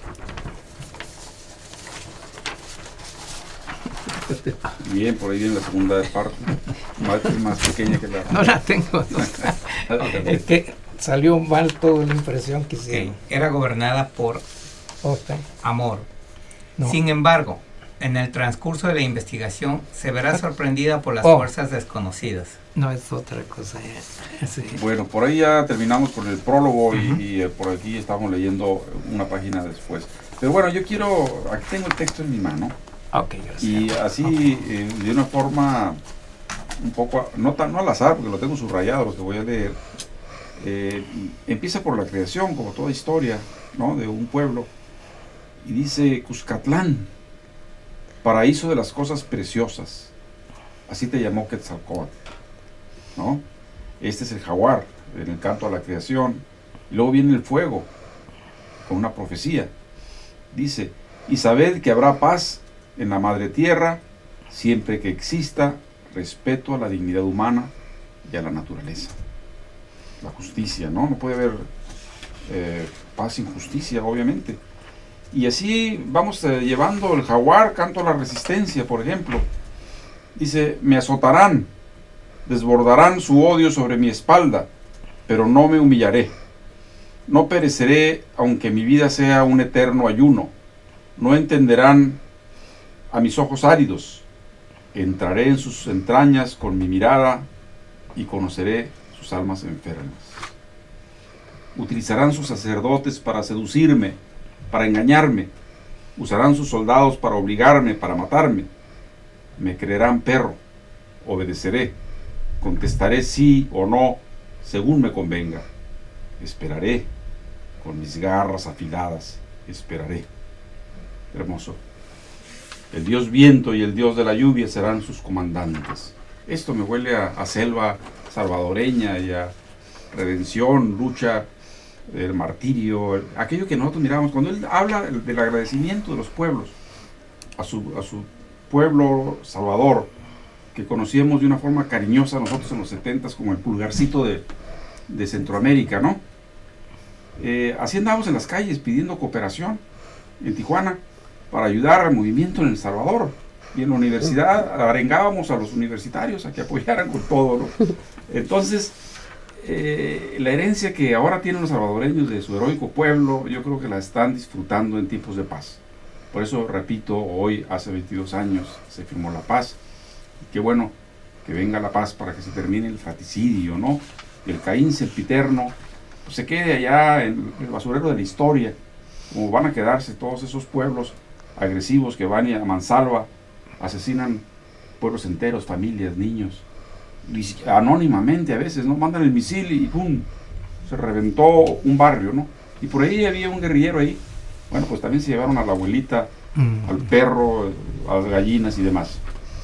Bien, por ahí viene la segunda parte, más, más pequeña que la... No la tengo. No. Es que salió mal toda la impresión que hicieron. Okay. Era gobernada por okay. amor. No. Sin embargo, en el transcurso de la investigación se verá sorprendida por las oh. fuerzas desconocidas. No, es otra cosa. Sí. Bueno, por ahí ya terminamos con el prólogo. uh-huh. y, y eh, por aquí estamos leyendo una página después. Pero bueno, yo quiero, aquí tengo el texto en mi mano. Okay, gracias. Y así, okay. eh, de una forma un poco, no, tan, no al azar, porque lo tengo subrayado, los que voy a leer, eh, empieza por la creación, como toda historia, ¿no?, de un pueblo, y dice: Cuscatlán, paraíso de las cosas preciosas, así te llamó Quetzalcóatl, ¿no? Este es el jaguar, en el canto a la creación, Y luego viene el fuego, con una profecía. Dice, y sabed que habrá paz en la madre tierra, siempre que exista respeto a la dignidad humana y a la naturaleza. La justicia, ¿no? No puede haber eh, paz sin justicia, obviamente. Y así vamos eh, llevando el jaguar, canto a la resistencia, por ejemplo. Dice, me azotarán, desbordarán su odio sobre mi espalda, pero no me humillaré. No pereceré, aunque mi vida sea un eterno ayuno. No entenderán a mis ojos áridos. Entraré en sus entrañas con mi mirada y conoceré sus almas enfermas. Utilizarán sus sacerdotes para seducirme, para engañarme. Usarán sus soldados para obligarme, para matarme. Me creerán perro, obedeceré. Contestaré sí o no, según me convenga. Esperaré, con mis garras afiladas, esperaré. Hermoso. El dios viento y el dios de la lluvia serán sus comandantes. Esto me huele a, a selva salvadoreña y a redención, lucha, el martirio, el, aquello que nosotros miramos. Cuando él habla del agradecimiento de los pueblos a su, a su pueblo salvador, que conocíamos de una forma cariñosa nosotros en los setentas como el pulgarcito de, de Centroamérica, ¿no? Eh, así andábamos en las calles pidiendo cooperación en Tijuana para ayudar al movimiento en El Salvador. Y en la universidad arengábamos a los universitarios a que apoyaran con todo, ¿no? Entonces, eh, la herencia que ahora tienen los salvadoreños de su heroico pueblo, yo creo que la están disfrutando en tiempos de paz. Por eso, repito, hoy, hace veintidós años, se firmó la paz. Y qué bueno que venga la paz para que se termine el fratricidio, ¿no? El Caín sempiterno pues, se quede allá en el basurero de la historia, como van a quedarse todos esos pueblos agresivos que van a mansalva, asesinan pueblos enteros, familias, niños, anónimamente a veces, ¿no? Mandan el misil y ¡pum! Se reventó un barrio, ¿no? Y por ahí había un guerrillero ahí. Bueno, pues también se llevaron a la abuelita, mm. al perro, a las gallinas y demás.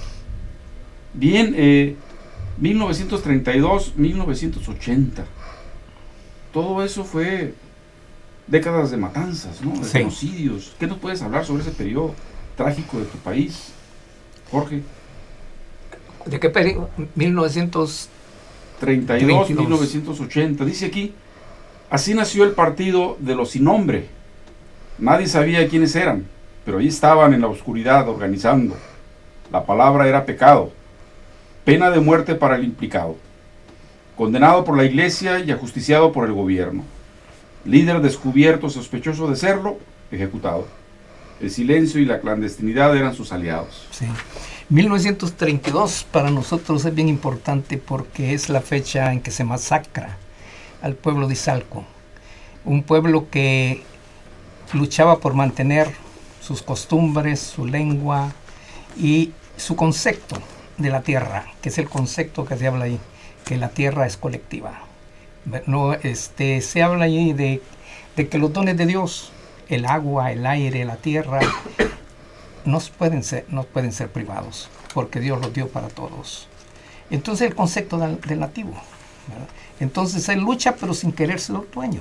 Bien, eh, mil novecientos treinta y dos, mil novecientos ochenta. Todo eso fue décadas de matanzas, ¿no? De sí. genocidios. ¿Qué nos puedes hablar sobre ese periodo trágico de tu país, Jorge? ¿De qué periodo? mil novecientos treinta y dos, mil novecientos ochenta. Dice aquí, así nació el partido de los sin nombre. Nadie sabía quiénes eran, pero ahí estaban en la oscuridad organizando. La palabra era pecado, pena de muerte para el implicado, condenado por la iglesia y ajusticiado por el gobierno. Líder descubierto, sospechoso de serlo, ejecutado. El silencio y la clandestinidad eran sus aliados. Sí. mil novecientos treinta y dos para nosotros es bien importante porque es la fecha en que se masacra al pueblo de Izalco. Un pueblo que luchaba por mantener sus costumbres, su lengua y su concepto de la tierra, que es el concepto que se habla ahí, que la tierra es colectiva. No, este, se habla ahí de, de que los dones de Dios, el agua, el aire, la tierra, no pueden ser, no pueden ser privados, porque Dios los dio para todos. Entonces el concepto del, del nativo, ¿verdad? Entonces él lucha pero sin querer ser dueño.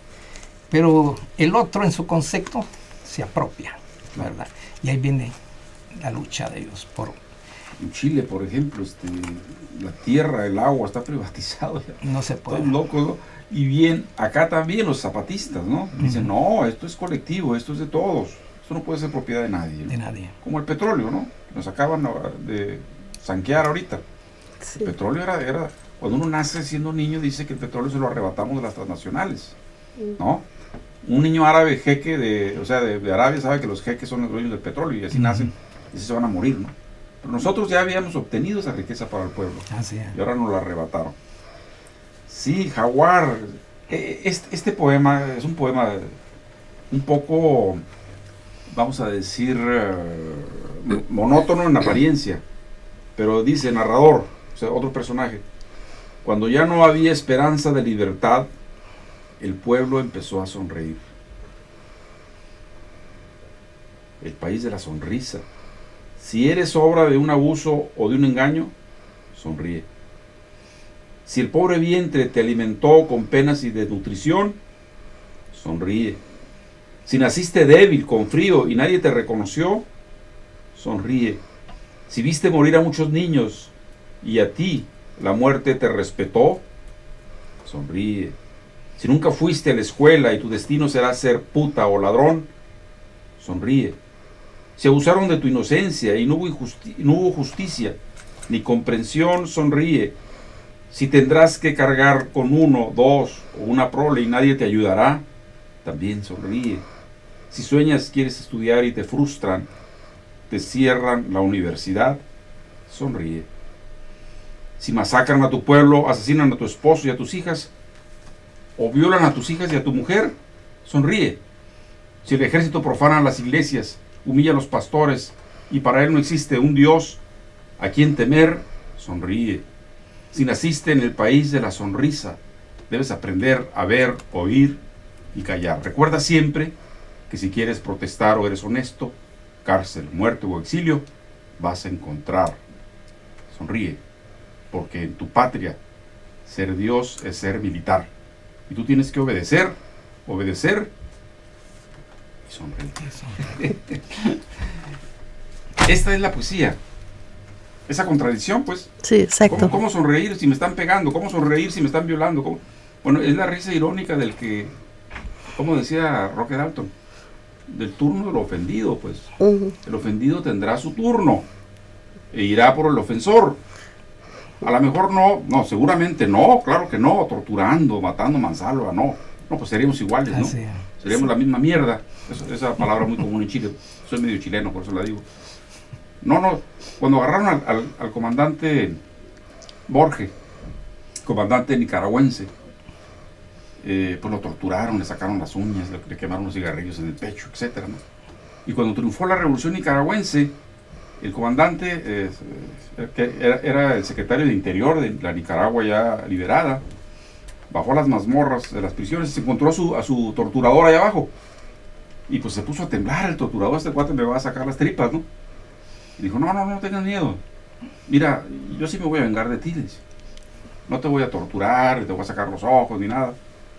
Pero el otro en su concepto se apropia, ¿verdad? Y ahí viene la lucha de ellos por... En Chile, por ejemplo, este, la tierra, el agua está privatizado. No se puede. Todos locos, ¿no? Y bien, acá también los zapatistas, ¿no? Dicen, uh-huh. no, esto es colectivo, esto es de todos. Esto no puede ser propiedad de nadie. De nadie. Como el petróleo, ¿no? Nos acaban de zanquear ahorita. Sí. El petróleo era, era... Cuando uno nace siendo niño, dice que el petróleo se lo arrebatamos de las transnacionales, ¿no? Un niño árabe jeque de... O sea, de, de Arabia sabe que los jeques son los dueños del petróleo y así uh-huh. nacen y así se van a morir, ¿no? Pero nosotros ya habíamos obtenido esa riqueza para el pueblo. Así es. Y ahora nos la arrebataron. Sí, Jaguar. Este, este poema es un poema un poco, vamos a decir, monótono en apariencia. Pero dice, narrador, o sea, otro personaje. Cuando ya no había esperanza de libertad, el pueblo empezó a sonreír. El país de la sonrisa. Si eres obra de un abuso o de un engaño, sonríe. Si el pobre vientre te alimentó con penas y desnutrición, sonríe. Si naciste débil, con frío y nadie te reconoció, sonríe. Si viste morir a muchos niños y a ti la muerte te respetó, sonríe. Si nunca fuiste a la escuela y tu destino será ser puta o ladrón, sonríe. Si abusaron de tu inocencia y no hubo, injusti- no hubo justicia ni comprensión, sonríe. Si tendrás que cargar con uno, dos o una prole y nadie te ayudará, también sonríe. Si sueñas, quieres estudiar y te frustran, te cierran la universidad, sonríe. Si masacran a tu pueblo, asesinan a tu esposo y a tus hijas, o violan a tus hijas y a tu mujer, sonríe. Si el ejército profana las iglesias, humilla a los pastores, y para él no existe un Dios a quien temer, sonríe. Si naciste en el país de la sonrisa, debes aprender a ver, oír y callar. Recuerda siempre que si quieres protestar o eres honesto, cárcel, muerte o exilio, vas a encontrar. Sonríe, porque en tu patria ser Dios es ser militar. Y tú tienes que obedecer, obedecer y sonreír. Esta es la poesía. Esa contradicción, pues. Sí, exacto. ¿Cómo, cómo sonreír si me están pegando? ¿Cómo sonreír si me están violando? ¿Cómo? Bueno, es la risa irónica del que, como decía Roque Dalton, del turno del ofendido, pues. Uh-huh. El ofendido tendrá su turno e irá por el ofensor. A lo mejor no, no, seguramente no, claro que no, torturando, matando mansalva, no. No, pues seríamos iguales, ¿no? Seríamos sí. la misma mierda. Esa, esa palabra muy común en Chile. Soy medio chileno, por eso la digo. No, no, cuando agarraron al, al, al comandante Borge, comandante nicaragüense, eh, pues lo torturaron, le sacaron las uñas, le, le quemaron los cigarrillos en el pecho, etcétera, ¿no? Y cuando triunfó la revolución nicaragüense, el comandante, eh, que era, era el secretario de Interior de la Nicaragua ya liberada, bajó a las mazmorras de las prisiones y se encontró a su, a su torturador allá abajo. Y pues se puso a temblar el torturador, este cuate me va a sacar las tripas, ¿no? Y dijo, no, no, no tengas miedo. Mira, yo sí me voy a vengar de ti, dice. No te voy a torturar, ni te voy a sacar los ojos, ni nada.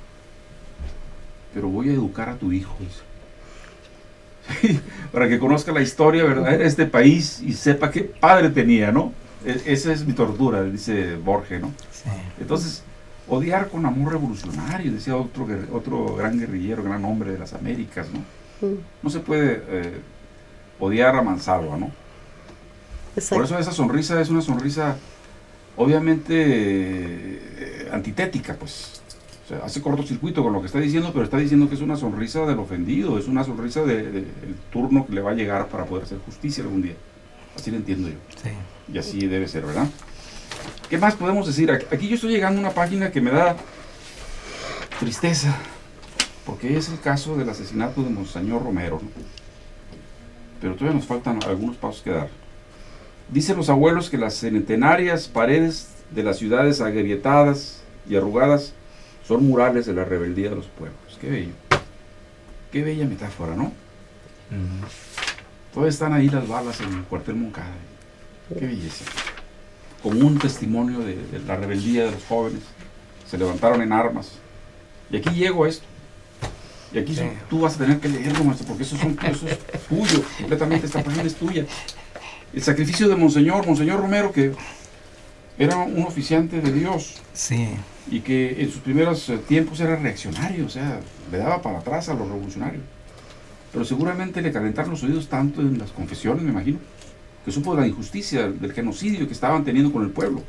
Pero voy a educar a tu hijo, dice. Para que conozca la historia verdadera de este país y sepa qué padre tenía, ¿no? E- esa es mi tortura, dice Borges, ¿no? Sí. Entonces, odiar con amor revolucionario, decía otro, otro gran guerrillero, gran hombre de las Américas, ¿no? Mm. No se puede eh, odiar a mansalva, ¿no? Exacto. Por eso esa sonrisa es una sonrisa obviamente eh, antitética, pues. O sea, hace cortocircuito con lo que está diciendo, pero está diciendo que es una sonrisa del ofendido, es una sonrisa del de, de, turno que le va a llegar para poder hacer justicia algún día. Así lo entiendo yo. Sí. Y así debe ser, ¿verdad? ¿Qué más podemos decir? Aquí yo estoy llegando a una página que me da tristeza, porque es el caso del asesinato de Monseñor Romero, ¿no? Pero todavía nos faltan algunos pasos que dar. Dicen los abuelos que las centenarias paredes de las ciudades agrietadas y arrugadas son murales de la rebeldía de los pueblos. Qué bello. Qué bella metáfora, ¿no? Uh-huh. Todavía están ahí las balas en el cuartel Moncada. Qué belleza. Como un testimonio de, de la rebeldía de los jóvenes. Se levantaron en armas. Y aquí llego a esto. Y aquí son, tú vas a tener que leerlo, maestro, porque eso, son, eso es tuyo. Completamente esta página es tuya. El sacrificio de Monseñor, Monseñor Romero, que era un oficiante de Dios. Sí. Y que en sus primeros tiempos era reaccionario, o sea, le daba para atrás a los revolucionarios. Pero seguramente le calentaron los oídos tanto en las confesiones, me imagino, que supo de la injusticia, del genocidio que estaban teniendo con el pueblo.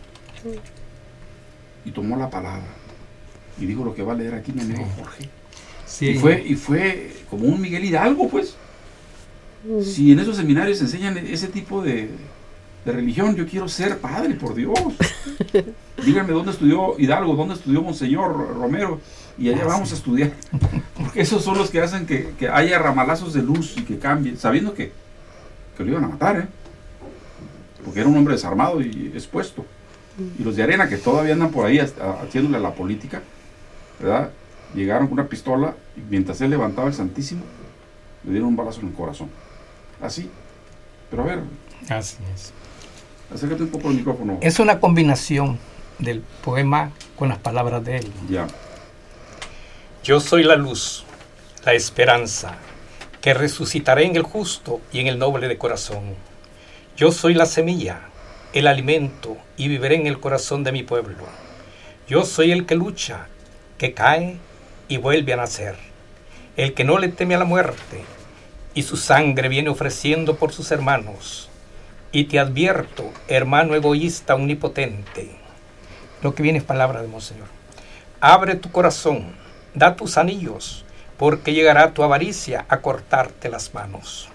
Y tomó la palabra. Y dijo lo que va a leer aquí mi amigo Jorge. Sí. Y fue, y fue como un Miguel Hidalgo, pues. Si en esos seminarios enseñan ese tipo de, de religión, yo quiero ser padre, por Dios. Díganme dónde estudió Hidalgo, dónde estudió Monseñor Romero, y allá ah, vamos sí. a estudiar. Porque esos son los que hacen que, que haya ramalazos de luz y que cambie, sabiendo que, que lo iban a matar, ¿eh? Porque era un hombre desarmado y expuesto. Y los de Arena, que todavía andan por ahí haciéndole a la política, ¿verdad? Llegaron con una pistola y mientras él levantaba el Santísimo, le dieron un balazo en el corazón. Así. Pero a ver. Así es. Acércate un poco al micrófono. Es una combinación del poema con las palabras de él. Ya. Yo soy la luz. la esperanza, que resucitaré en el justo y en el noble de corazón. Yo soy la semilla, el alimento, y viviré en el corazón de mi pueblo. Yo soy el que lucha, que cae y vuelve a nacer, el que no le teme a la muerte, y su sangre viene ofreciendo por sus hermanos. Y te advierto, hermano egoísta omnipotente, lo que viene es palabra de Monseñor. Abre tu corazón, da tus anillos, porque llegará tu avaricia a cortarte las manos.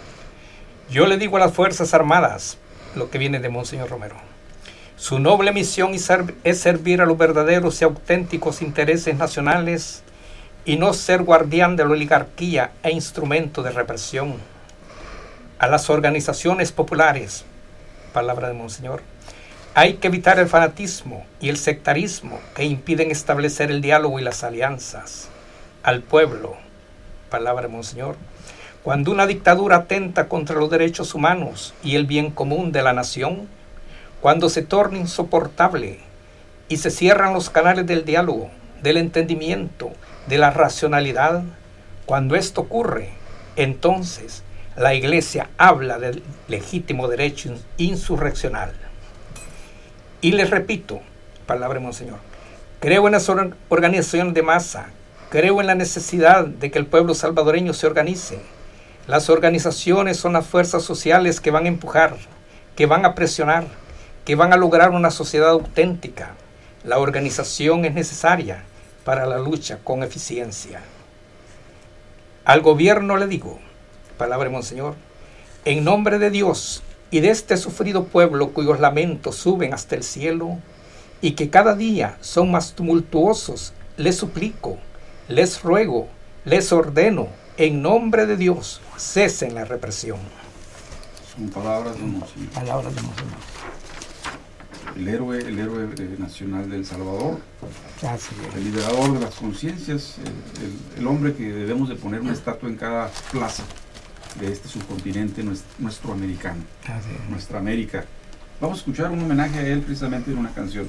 Yo le digo a las Fuerzas Armadas, lo que viene de Monseñor Romero, su noble misión es servir a los verdaderos y auténticos intereses nacionales y no ser guardián de la oligarquía e instrumento de represión. A las organizaciones populares, palabra de Monseñor, hay que evitar el fanatismo y el sectarismo que impiden establecer el diálogo y las alianzas. Al pueblo, palabra de Monseñor, cuando una dictadura atenta contra los derechos humanos y el bien común de la nación, cuando se torna insoportable y se cierran los canales del diálogo, del entendimiento, de la racionalidad, cuando esto ocurre, entonces la Iglesia habla del legítimo derecho insurreccional. Y les repito, palabra de Monseñor, creo en las organizaciones de masa, creo en la necesidad de que el pueblo salvadoreño se organice. Las organizaciones son las fuerzas sociales que van a empujar, que van a presionar, que van a lograr una sociedad auténtica. La organización es necesaria para la lucha con eficiencia. Al gobierno le digo, palabra de Monseñor, en nombre de Dios y de este sufrido pueblo cuyos lamentos suben hasta el cielo y que cada día son más tumultuosos, les suplico, les ruego, les ordeno, en nombre de Dios, cesen la represión. Son palabras de Monseñor. Palabras de Monseñor. El héroe, el héroe nacional de El Salvador, Así es. el liberador de las conciencias, el, el, el hombre que debemos de poner una estatua en cada plaza de este subcontinente nuestro, nuestro americano, Así es. nuestra América. Vamos a escuchar un homenaje a él precisamente en una canción.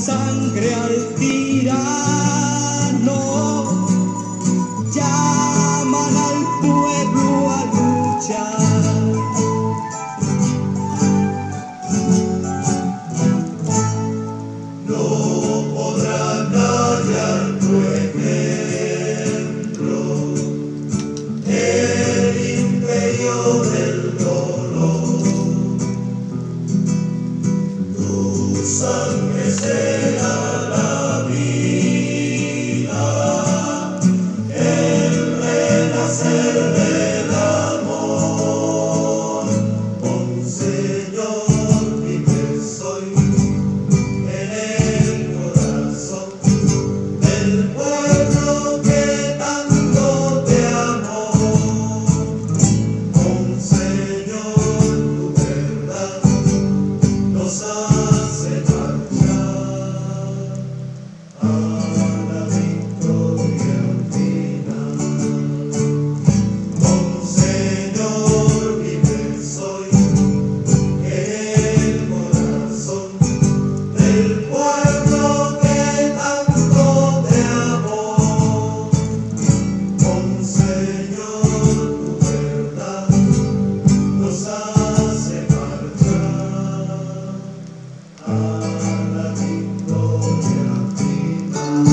sangre al tirano, llaman al pueblo a luchar. No podrán hallar tu ejemplo, el imperio del dolor. Tu sangre será la vida, el renacer del amor. Monseñor, vive soy en el corazón del pueblo que tanto te amó. Monseñor, tu verdad nos hace marchar a la victoria final. Monseñor, vive soy en el corazón del pueblo que tanto te amó. Monseñor, tu verdad nos hace marchar a la victoria final.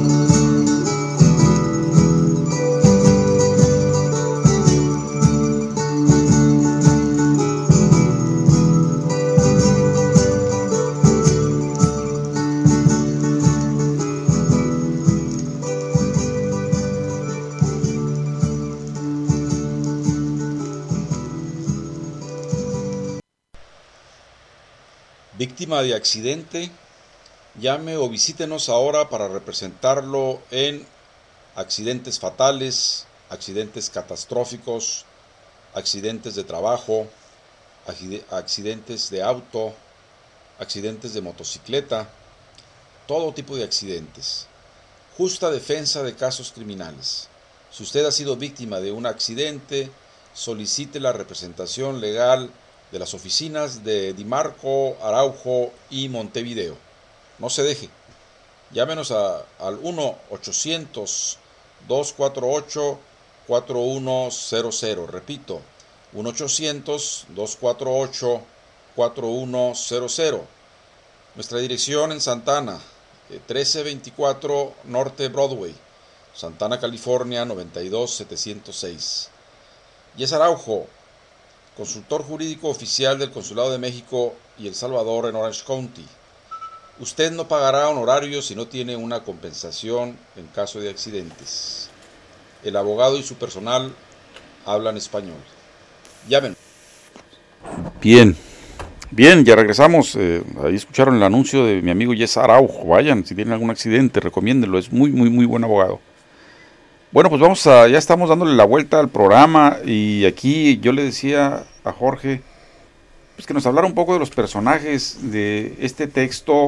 Víctima de accidente, llame o visítenos ahora para representarlo en accidentes fatales, accidentes catastróficos, accidentes de trabajo, acide- accidentes de auto, accidentes de motocicleta, todo tipo de accidentes. Justa defensa de casos criminales. Si usted ha sido víctima de un accidente, solicite la representación legal de las oficinas de Dimarco, Araujo y Montevideo. No se deje. Llámenos a, al uno ochocientos, dos cuatro ocho, cuatro uno cero cero. Repito, uno ochocientos, dos cuatro ocho, cuatro uno cero cero. Nuestra dirección en Santana, eh, trece veinticuatro Norte Broadway, Santana, California, noventa y dos setecientos seis. Y es Araujo, consultor jurídico oficial del Consulado de México y El Salvador en Orange County. Usted no pagará honorarios si no tiene una compensación en caso de accidentes. El abogado y su personal hablan español. Llamen. Bien, bien, ya regresamos. Eh, ahí escucharon el anuncio de mi amigo Yes Araujo. Vayan, si tienen algún accidente, recomiéndenlo. Es muy, muy, muy buen abogado. Bueno, pues vamos a, ya estamos dándole la vuelta al programa y aquí yo le decía a Jorge pues que nos hablara un poco de los personajes de este texto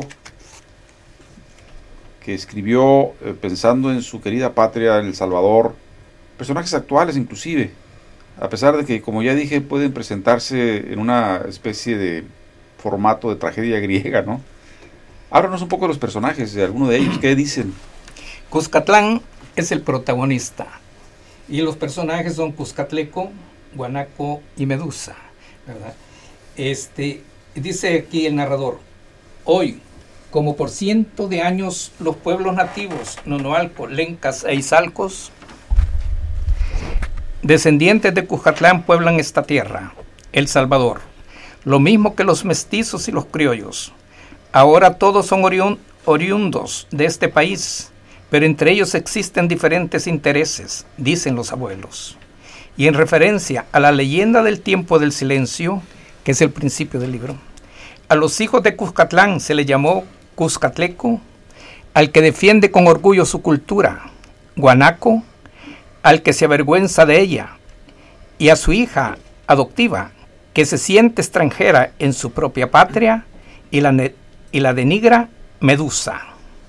que escribió eh, pensando en su querida patria, El Salvador, personajes actuales inclusive, a pesar de que, como ya dije, pueden presentarse en una especie de formato de tragedia griega, ¿no? Háblanos un poco de los personajes, de alguno de ellos, ¿qué dicen? Cuscatlán es el protagonista y los personajes son Cuscatleco, Guanaco y Medusa, ¿verdad? Este, dice aquí el narrador: hoy, como por cientos de años, los pueblos nativos, Nonoalco, Lencas e Izalcos, descendientes de Cuscatlán, pueblan esta tierra, El Salvador, lo mismo que los mestizos y los criollos. Ahora todos son oriun- oriundos de este país, pero entre ellos existen diferentes intereses, dicen los abuelos. Y en referencia a la leyenda del tiempo del silencio, que es el principio del libro, a los hijos de Cuscatlán se le llamó Cuscatleco, al que defiende con orgullo su cultura, Guanaco, al que se avergüenza de ella, y a su hija adoptiva, que se siente extranjera en su propia patria, y la, ne- y la denigra, Medusa.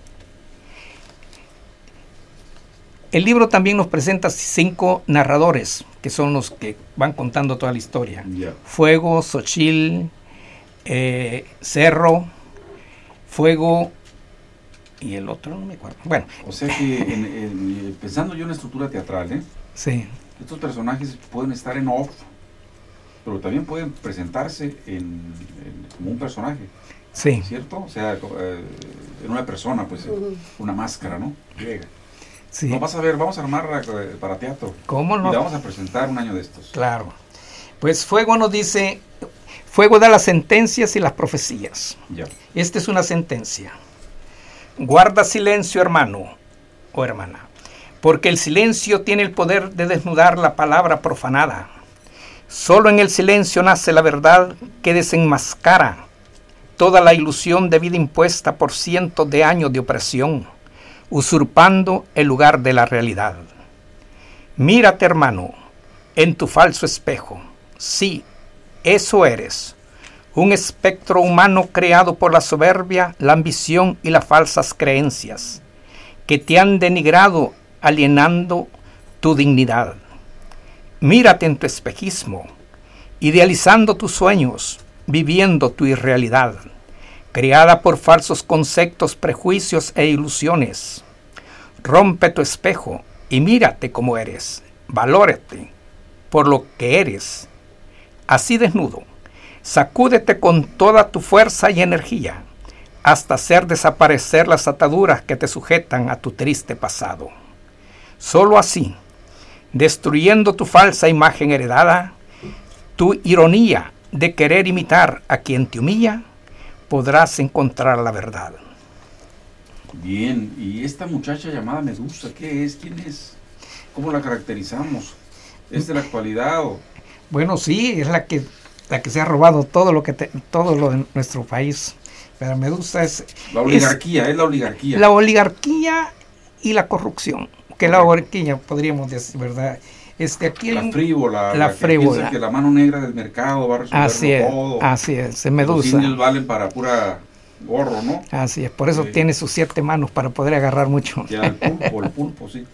El libro también nos presenta cinco narradores, que son los que van contando toda la historia. Yeah. Fuego, Xochil, eh, Cerro, Fuego, y el otro no me acuerdo. Bueno. O sea que, en, en, pensando yo en la estructura teatral, ¿eh? Sí. Estos personajes pueden estar en off, pero también pueden presentarse en, en, como un personaje. Sí. ¿Cierto? O sea, eh, en una persona, pues, uh-huh. una máscara, ¿no? Llega. Sí. No, vas a ver, vamos a armarla para teatro. ¿Cómo no? Y la vamos a presentar un año de estos. Claro. Pues Fuego nos dice, Fuego da las sentencias y las profecías. Ya. Esta es una sentencia. Guarda silencio, hermano o hermana, porque el silencio tiene el poder de desnudar la palabra profanada. Solo en el silencio nace la verdad que desenmascara toda la ilusión de vida impuesta por cientos de años de opresión, usurpando el lugar de la realidad. Mírate, hermano, en tu falso espejo. Sí, eso eres. Un espectro humano creado por la soberbia, la ambición y las falsas creencias, que te han denigrado alienando tu dignidad. Mírate en tu espejismo, idealizando tus sueños, viviendo tu irrealidad, creada por falsos conceptos, prejuicios e ilusiones. Rompe tu espejo y mírate como eres, valórate por lo que eres. Así desnudo, sacúdete con toda tu fuerza y energía, hasta hacer desaparecer las ataduras que te sujetan a tu triste pasado. Solo así, destruyendo tu falsa imagen heredada, tu ironía de querer imitar a quien te humilla, podrás encontrar la verdad. Bien, y esta muchacha llamada Medusa, ¿qué es? ¿Quién es? ¿Cómo la caracterizamos? ¿Es de la actualidad o...? Bueno, sí, es la que la que se ha robado todo lo que te, todo lo de nuestro país. Pero Medusa es... La oligarquía, es, es la oligarquía. La oligarquía y la corrupción. Que okay. La oligarquía, podríamos decir, ¿verdad? Este, aquí la frívola, la, la frívola. Que piensa que la mano negra del mercado va a resolverlo así es, todo. Así es, Medusa. Los indios valen para pura gorro, ¿no? Así es, por eso sí. Tiene sus siete manos para poder agarrar mucho. Ya, el pulpo, el pulpo, sí.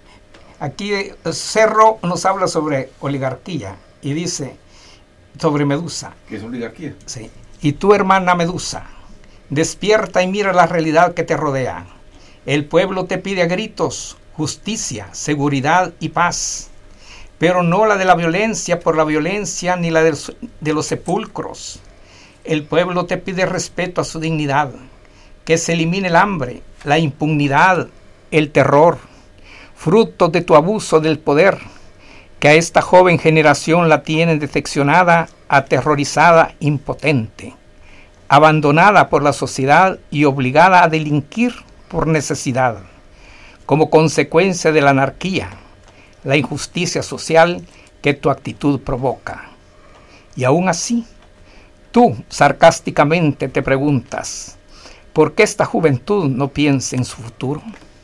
Aquí Cerro nos habla sobre oligarquía y dice sobre Medusa. ¿Qué es oligarquía? Sí. Y tú, hermana Medusa, despierta y mira la realidad que te rodea. El pueblo te pide a gritos justicia, seguridad y paz, pero no la de la violencia por la violencia ni la de los, de los sepulcros. El pueblo te pide respeto a su dignidad, que se elimine el hambre, la impunidad, el terror, fruto de tu abuso del poder, que a esta joven generación la tienen decepcionada, aterrorizada, impotente, abandonada por la sociedad y obligada a delinquir por necesidad, como consecuencia de la anarquía, la injusticia social que tu actitud provoca. Y aún así, tú sarcásticamente te preguntas, ¿por qué esta juventud no piensa en su futuro?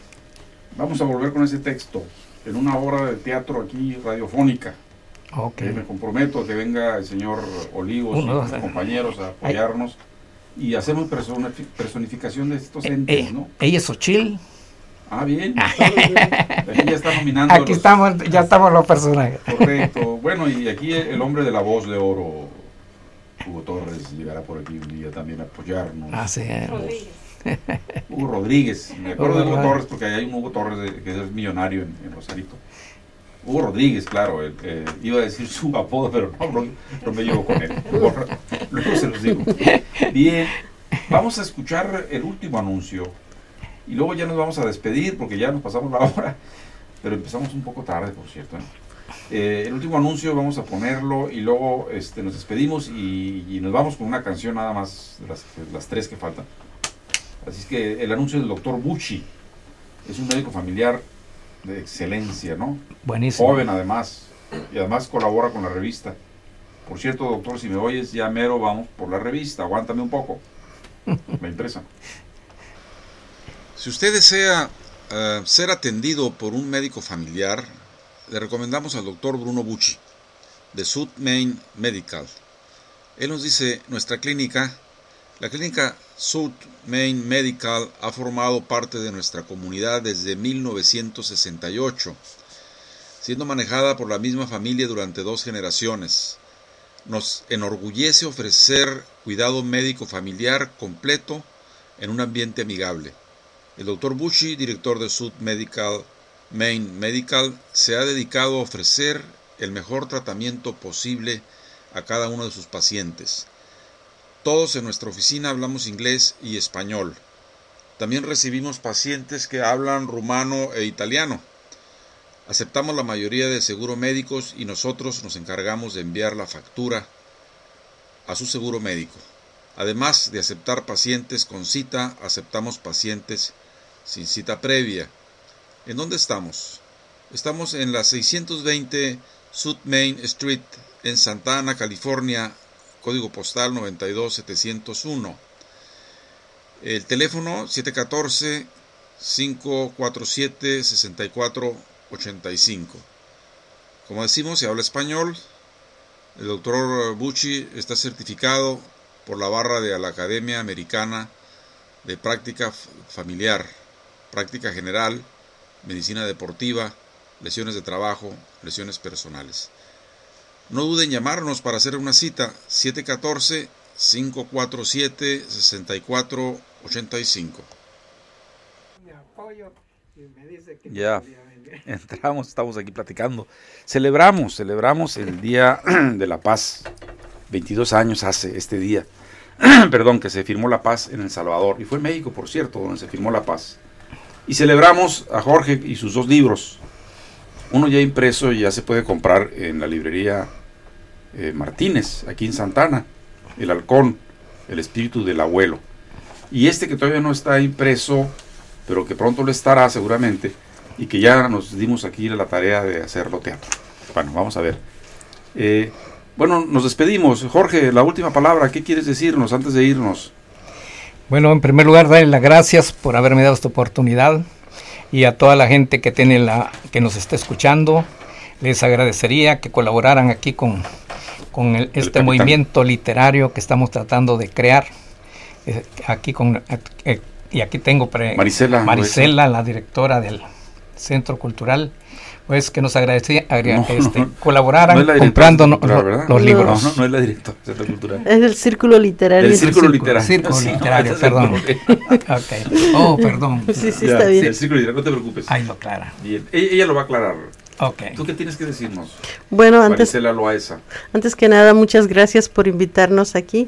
Vamos a volver con ese texto en una obra de teatro aquí radiofónica. Okay. Eh, me comprometo a que venga el señor Olivos Uno, y sus compañeros a apoyarnos Ay. y hacemos personificación de estos entes, eh, ¿no? Ella es Xochitl. Ah, bien. Aquí ya está nominando. Aquí los, estamos, ya estamos los personajes. Correcto. Bueno, y aquí el hombre de la voz de oro, Hugo Torres, llegará por aquí un día también a apoyarnos. Ah, sí. Rodríguez. Hugo Rodríguez, me acuerdo de Hugo Torres porque hay un Hugo Torres de, que es millonario en, en Rosarito. Hugo Rodríguez, claro, el, eh, iba a decir su apodo, pero no, no, no me llevo con él. Luego, luego se los digo. Bien, vamos a escuchar el último anuncio y luego ya nos vamos a despedir porque ya nos pasamos la hora, pero empezamos un poco tarde, por cierto. ¿eh? Eh, el último anuncio vamos a ponerlo y luego este, nos despedimos y, y nos vamos con una canción nada más de las, de las tres que faltan. Así es que el anuncio del doctor Bucci es un médico familiar de excelencia, ¿no? Buenísimo. Joven además, y además colabora con la revista. Por cierto, doctor, si me oyes, ya mero vamos por la revista, aguántame un poco. Me impresa. Si usted desea uh, ser atendido por un médico familiar, le recomendamos al doctor Bruno Bucci, de South Main Medical. Él nos dice, nuestra clínica, la clínica South Main Medical ha formado parte de nuestra comunidad desde mil novecientos sesenta y ocho, siendo manejada por la misma familia durante dos generaciones. Nos enorgullece ofrecer cuidado médico familiar completo en un ambiente amigable. El doctor Bucci, director de South Medical, Maine Medical, se ha dedicado a ofrecer el mejor tratamiento posible a cada uno de sus pacientes. Todos en nuestra oficina hablamos inglés y español. También recibimos pacientes que hablan rumano e italiano. Aceptamos la mayoría de seguros médicos y nosotros nos encargamos de enviar la factura a su seguro médico. Además de aceptar pacientes con cita, aceptamos pacientes sin cita previa. ¿En dónde estamos? Estamos en la seiscientos veinte South Main Street en Santa Ana, California, código postal noventa y dos setecientos uno. El teléfono siete uno cuatro, cinco cuatro siete, seis cuatro ocho cinco. Como decimos, se habla español. El doctor Bucci está certificado por la barra de la Academia Americana de Práctica Familiar, Práctica General, Medicina Deportiva, Lesiones de Trabajo, Lesiones Personales. No duden en llamarnos para hacer una cita, siete uno cuatro, cinco cuatro siete, seis cuatro ocho cinco. Ya, entramos, estamos aquí platicando. Celebramos, celebramos el Día de la Paz. veintidós años hace este día, perdón, que se firmó la paz en El Salvador. Y fue en México, por cierto, donde se firmó la paz. Y celebramos a Jorge y sus dos libros. Uno ya impreso y ya se puede comprar en la librería eh, Martínez, aquí en Santana. El Halcón, el espíritu del abuelo. Y este que todavía no está impreso, pero que pronto lo estará seguramente, y que ya nos dimos aquí la tarea de hacerlo teatro. Bueno, vamos a ver. Eh, bueno, nos despedimos. Jorge, la última palabra, ¿qué quieres decirnos antes de irnos? Bueno, en primer lugar, darle las gracias por haberme dado esta oportunidad, y a toda la gente que tiene la que nos está escuchando, les agradecería que colaboraran aquí con, con el, este el movimiento literario que estamos tratando de crear. Eh, aquí con eh, y aquí tengo pre, Marisela, Marisela, la directora del Centro Cultural, pues que nos agradecía no, este, no, colaboraran no comprando no, cultural, los libros. No, no, no es la directora del Centro Cultural. Es el Círculo Literario. El Círculo Literario. Círculo sí, Literario, no, perdón. Okay. Oh, perdón. Sí, sí, está ya, bien. Sí, el Círculo Literario, no te preocupes. Ahí lo aclara. Bien. Ella, ella lo va a aclarar. Okay. ¿Tú qué tienes que decirnos? Bueno, antes, Marisela Loaesa. antes que nada, muchas gracias por invitarnos aquí.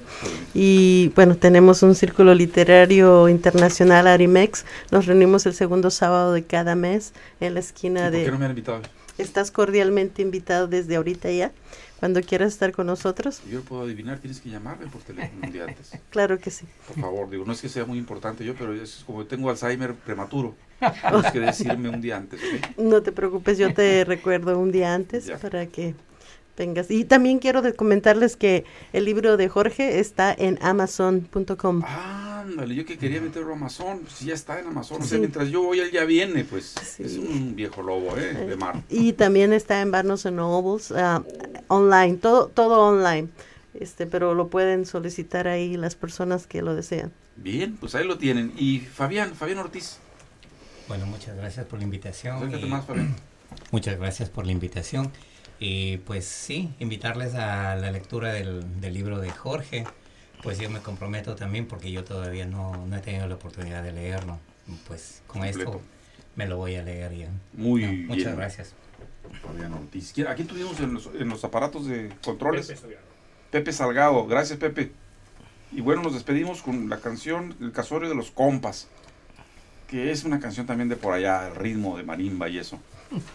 Y bueno, tenemos un Círculo Literario Internacional Arimex. Nos reunimos el segundo sábado de cada mes en la esquina ¿Por de... ¿Por qué no me han invitado? Estás cordialmente invitado desde ahorita ya, cuando quieras estar con nosotros. Yo puedo adivinar, tienes que llamarme por teléfono un día antes. Claro que sí. Por favor, digo, no es que sea muy importante yo, pero es como tengo Alzheimer prematuro. Tienes que decirme un día antes, ¿okay? No te preocupes, yo te recuerdo un día antes ya. Para que vengas. Y también quiero de comentarles que el libro de Jorge está en amazon punto com. Ah, ándale, yo que quería meterlo a Amazon, pues ya está en Amazon. Sí. O sea, mientras yo voy, él ya viene, pues sí. Es un viejo lobo, ¿eh? De mar. Y también está en Barnes and Nobles, uh, online, todo, todo online. Este, pero lo pueden solicitar ahí las personas que lo desean. Bien, pues ahí lo tienen. Y Fabián, Fabián Ortiz. Bueno, muchas gracias por la invitación. Y más, Fabián. Muchas gracias por la invitación. Y pues sí, invitarles a la lectura del, del libro de Jorge. Pues yo me comprometo también porque yo todavía no, no he tenido la oportunidad de leerlo. Pues con Completo. Esto me lo voy a leer ya. Muy no, bien. Muchas gracias. Fabián Ortiz. ¿A quién tuvimos en los, en los aparatos de controles? Pepe Salgado. Pepe Salgado. Gracias, Pepe. Y bueno, nos despedimos con la canción El Casorio de los Compas, que es una canción también de por allá, el ritmo de marimba y eso.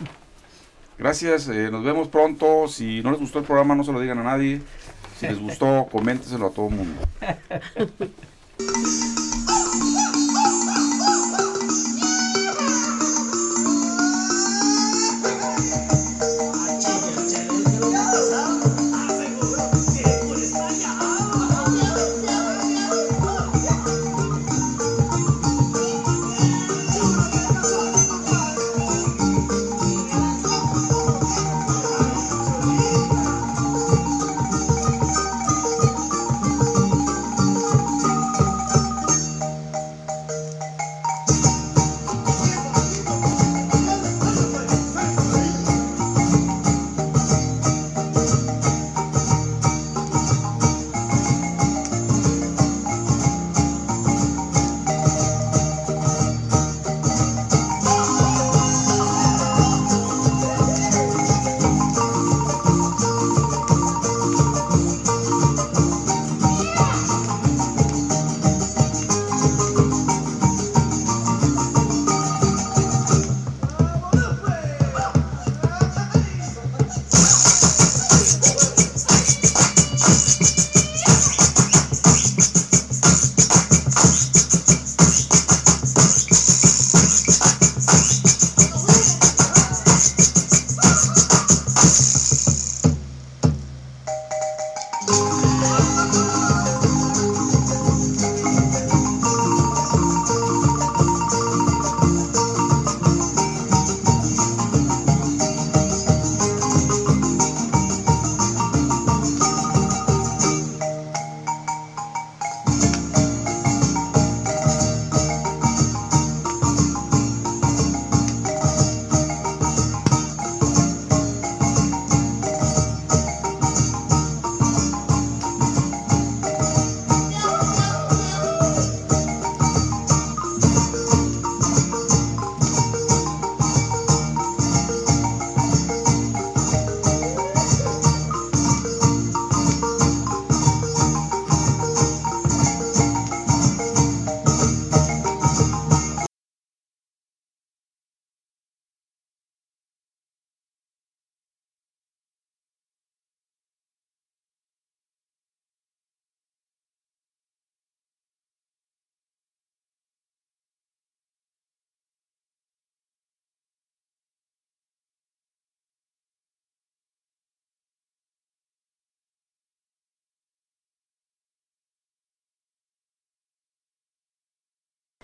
Gracias, eh, nos vemos pronto. Si no les gustó el programa, no se lo digan a nadie. Si les gustó, coménteselo a todo el mundo. Thank you.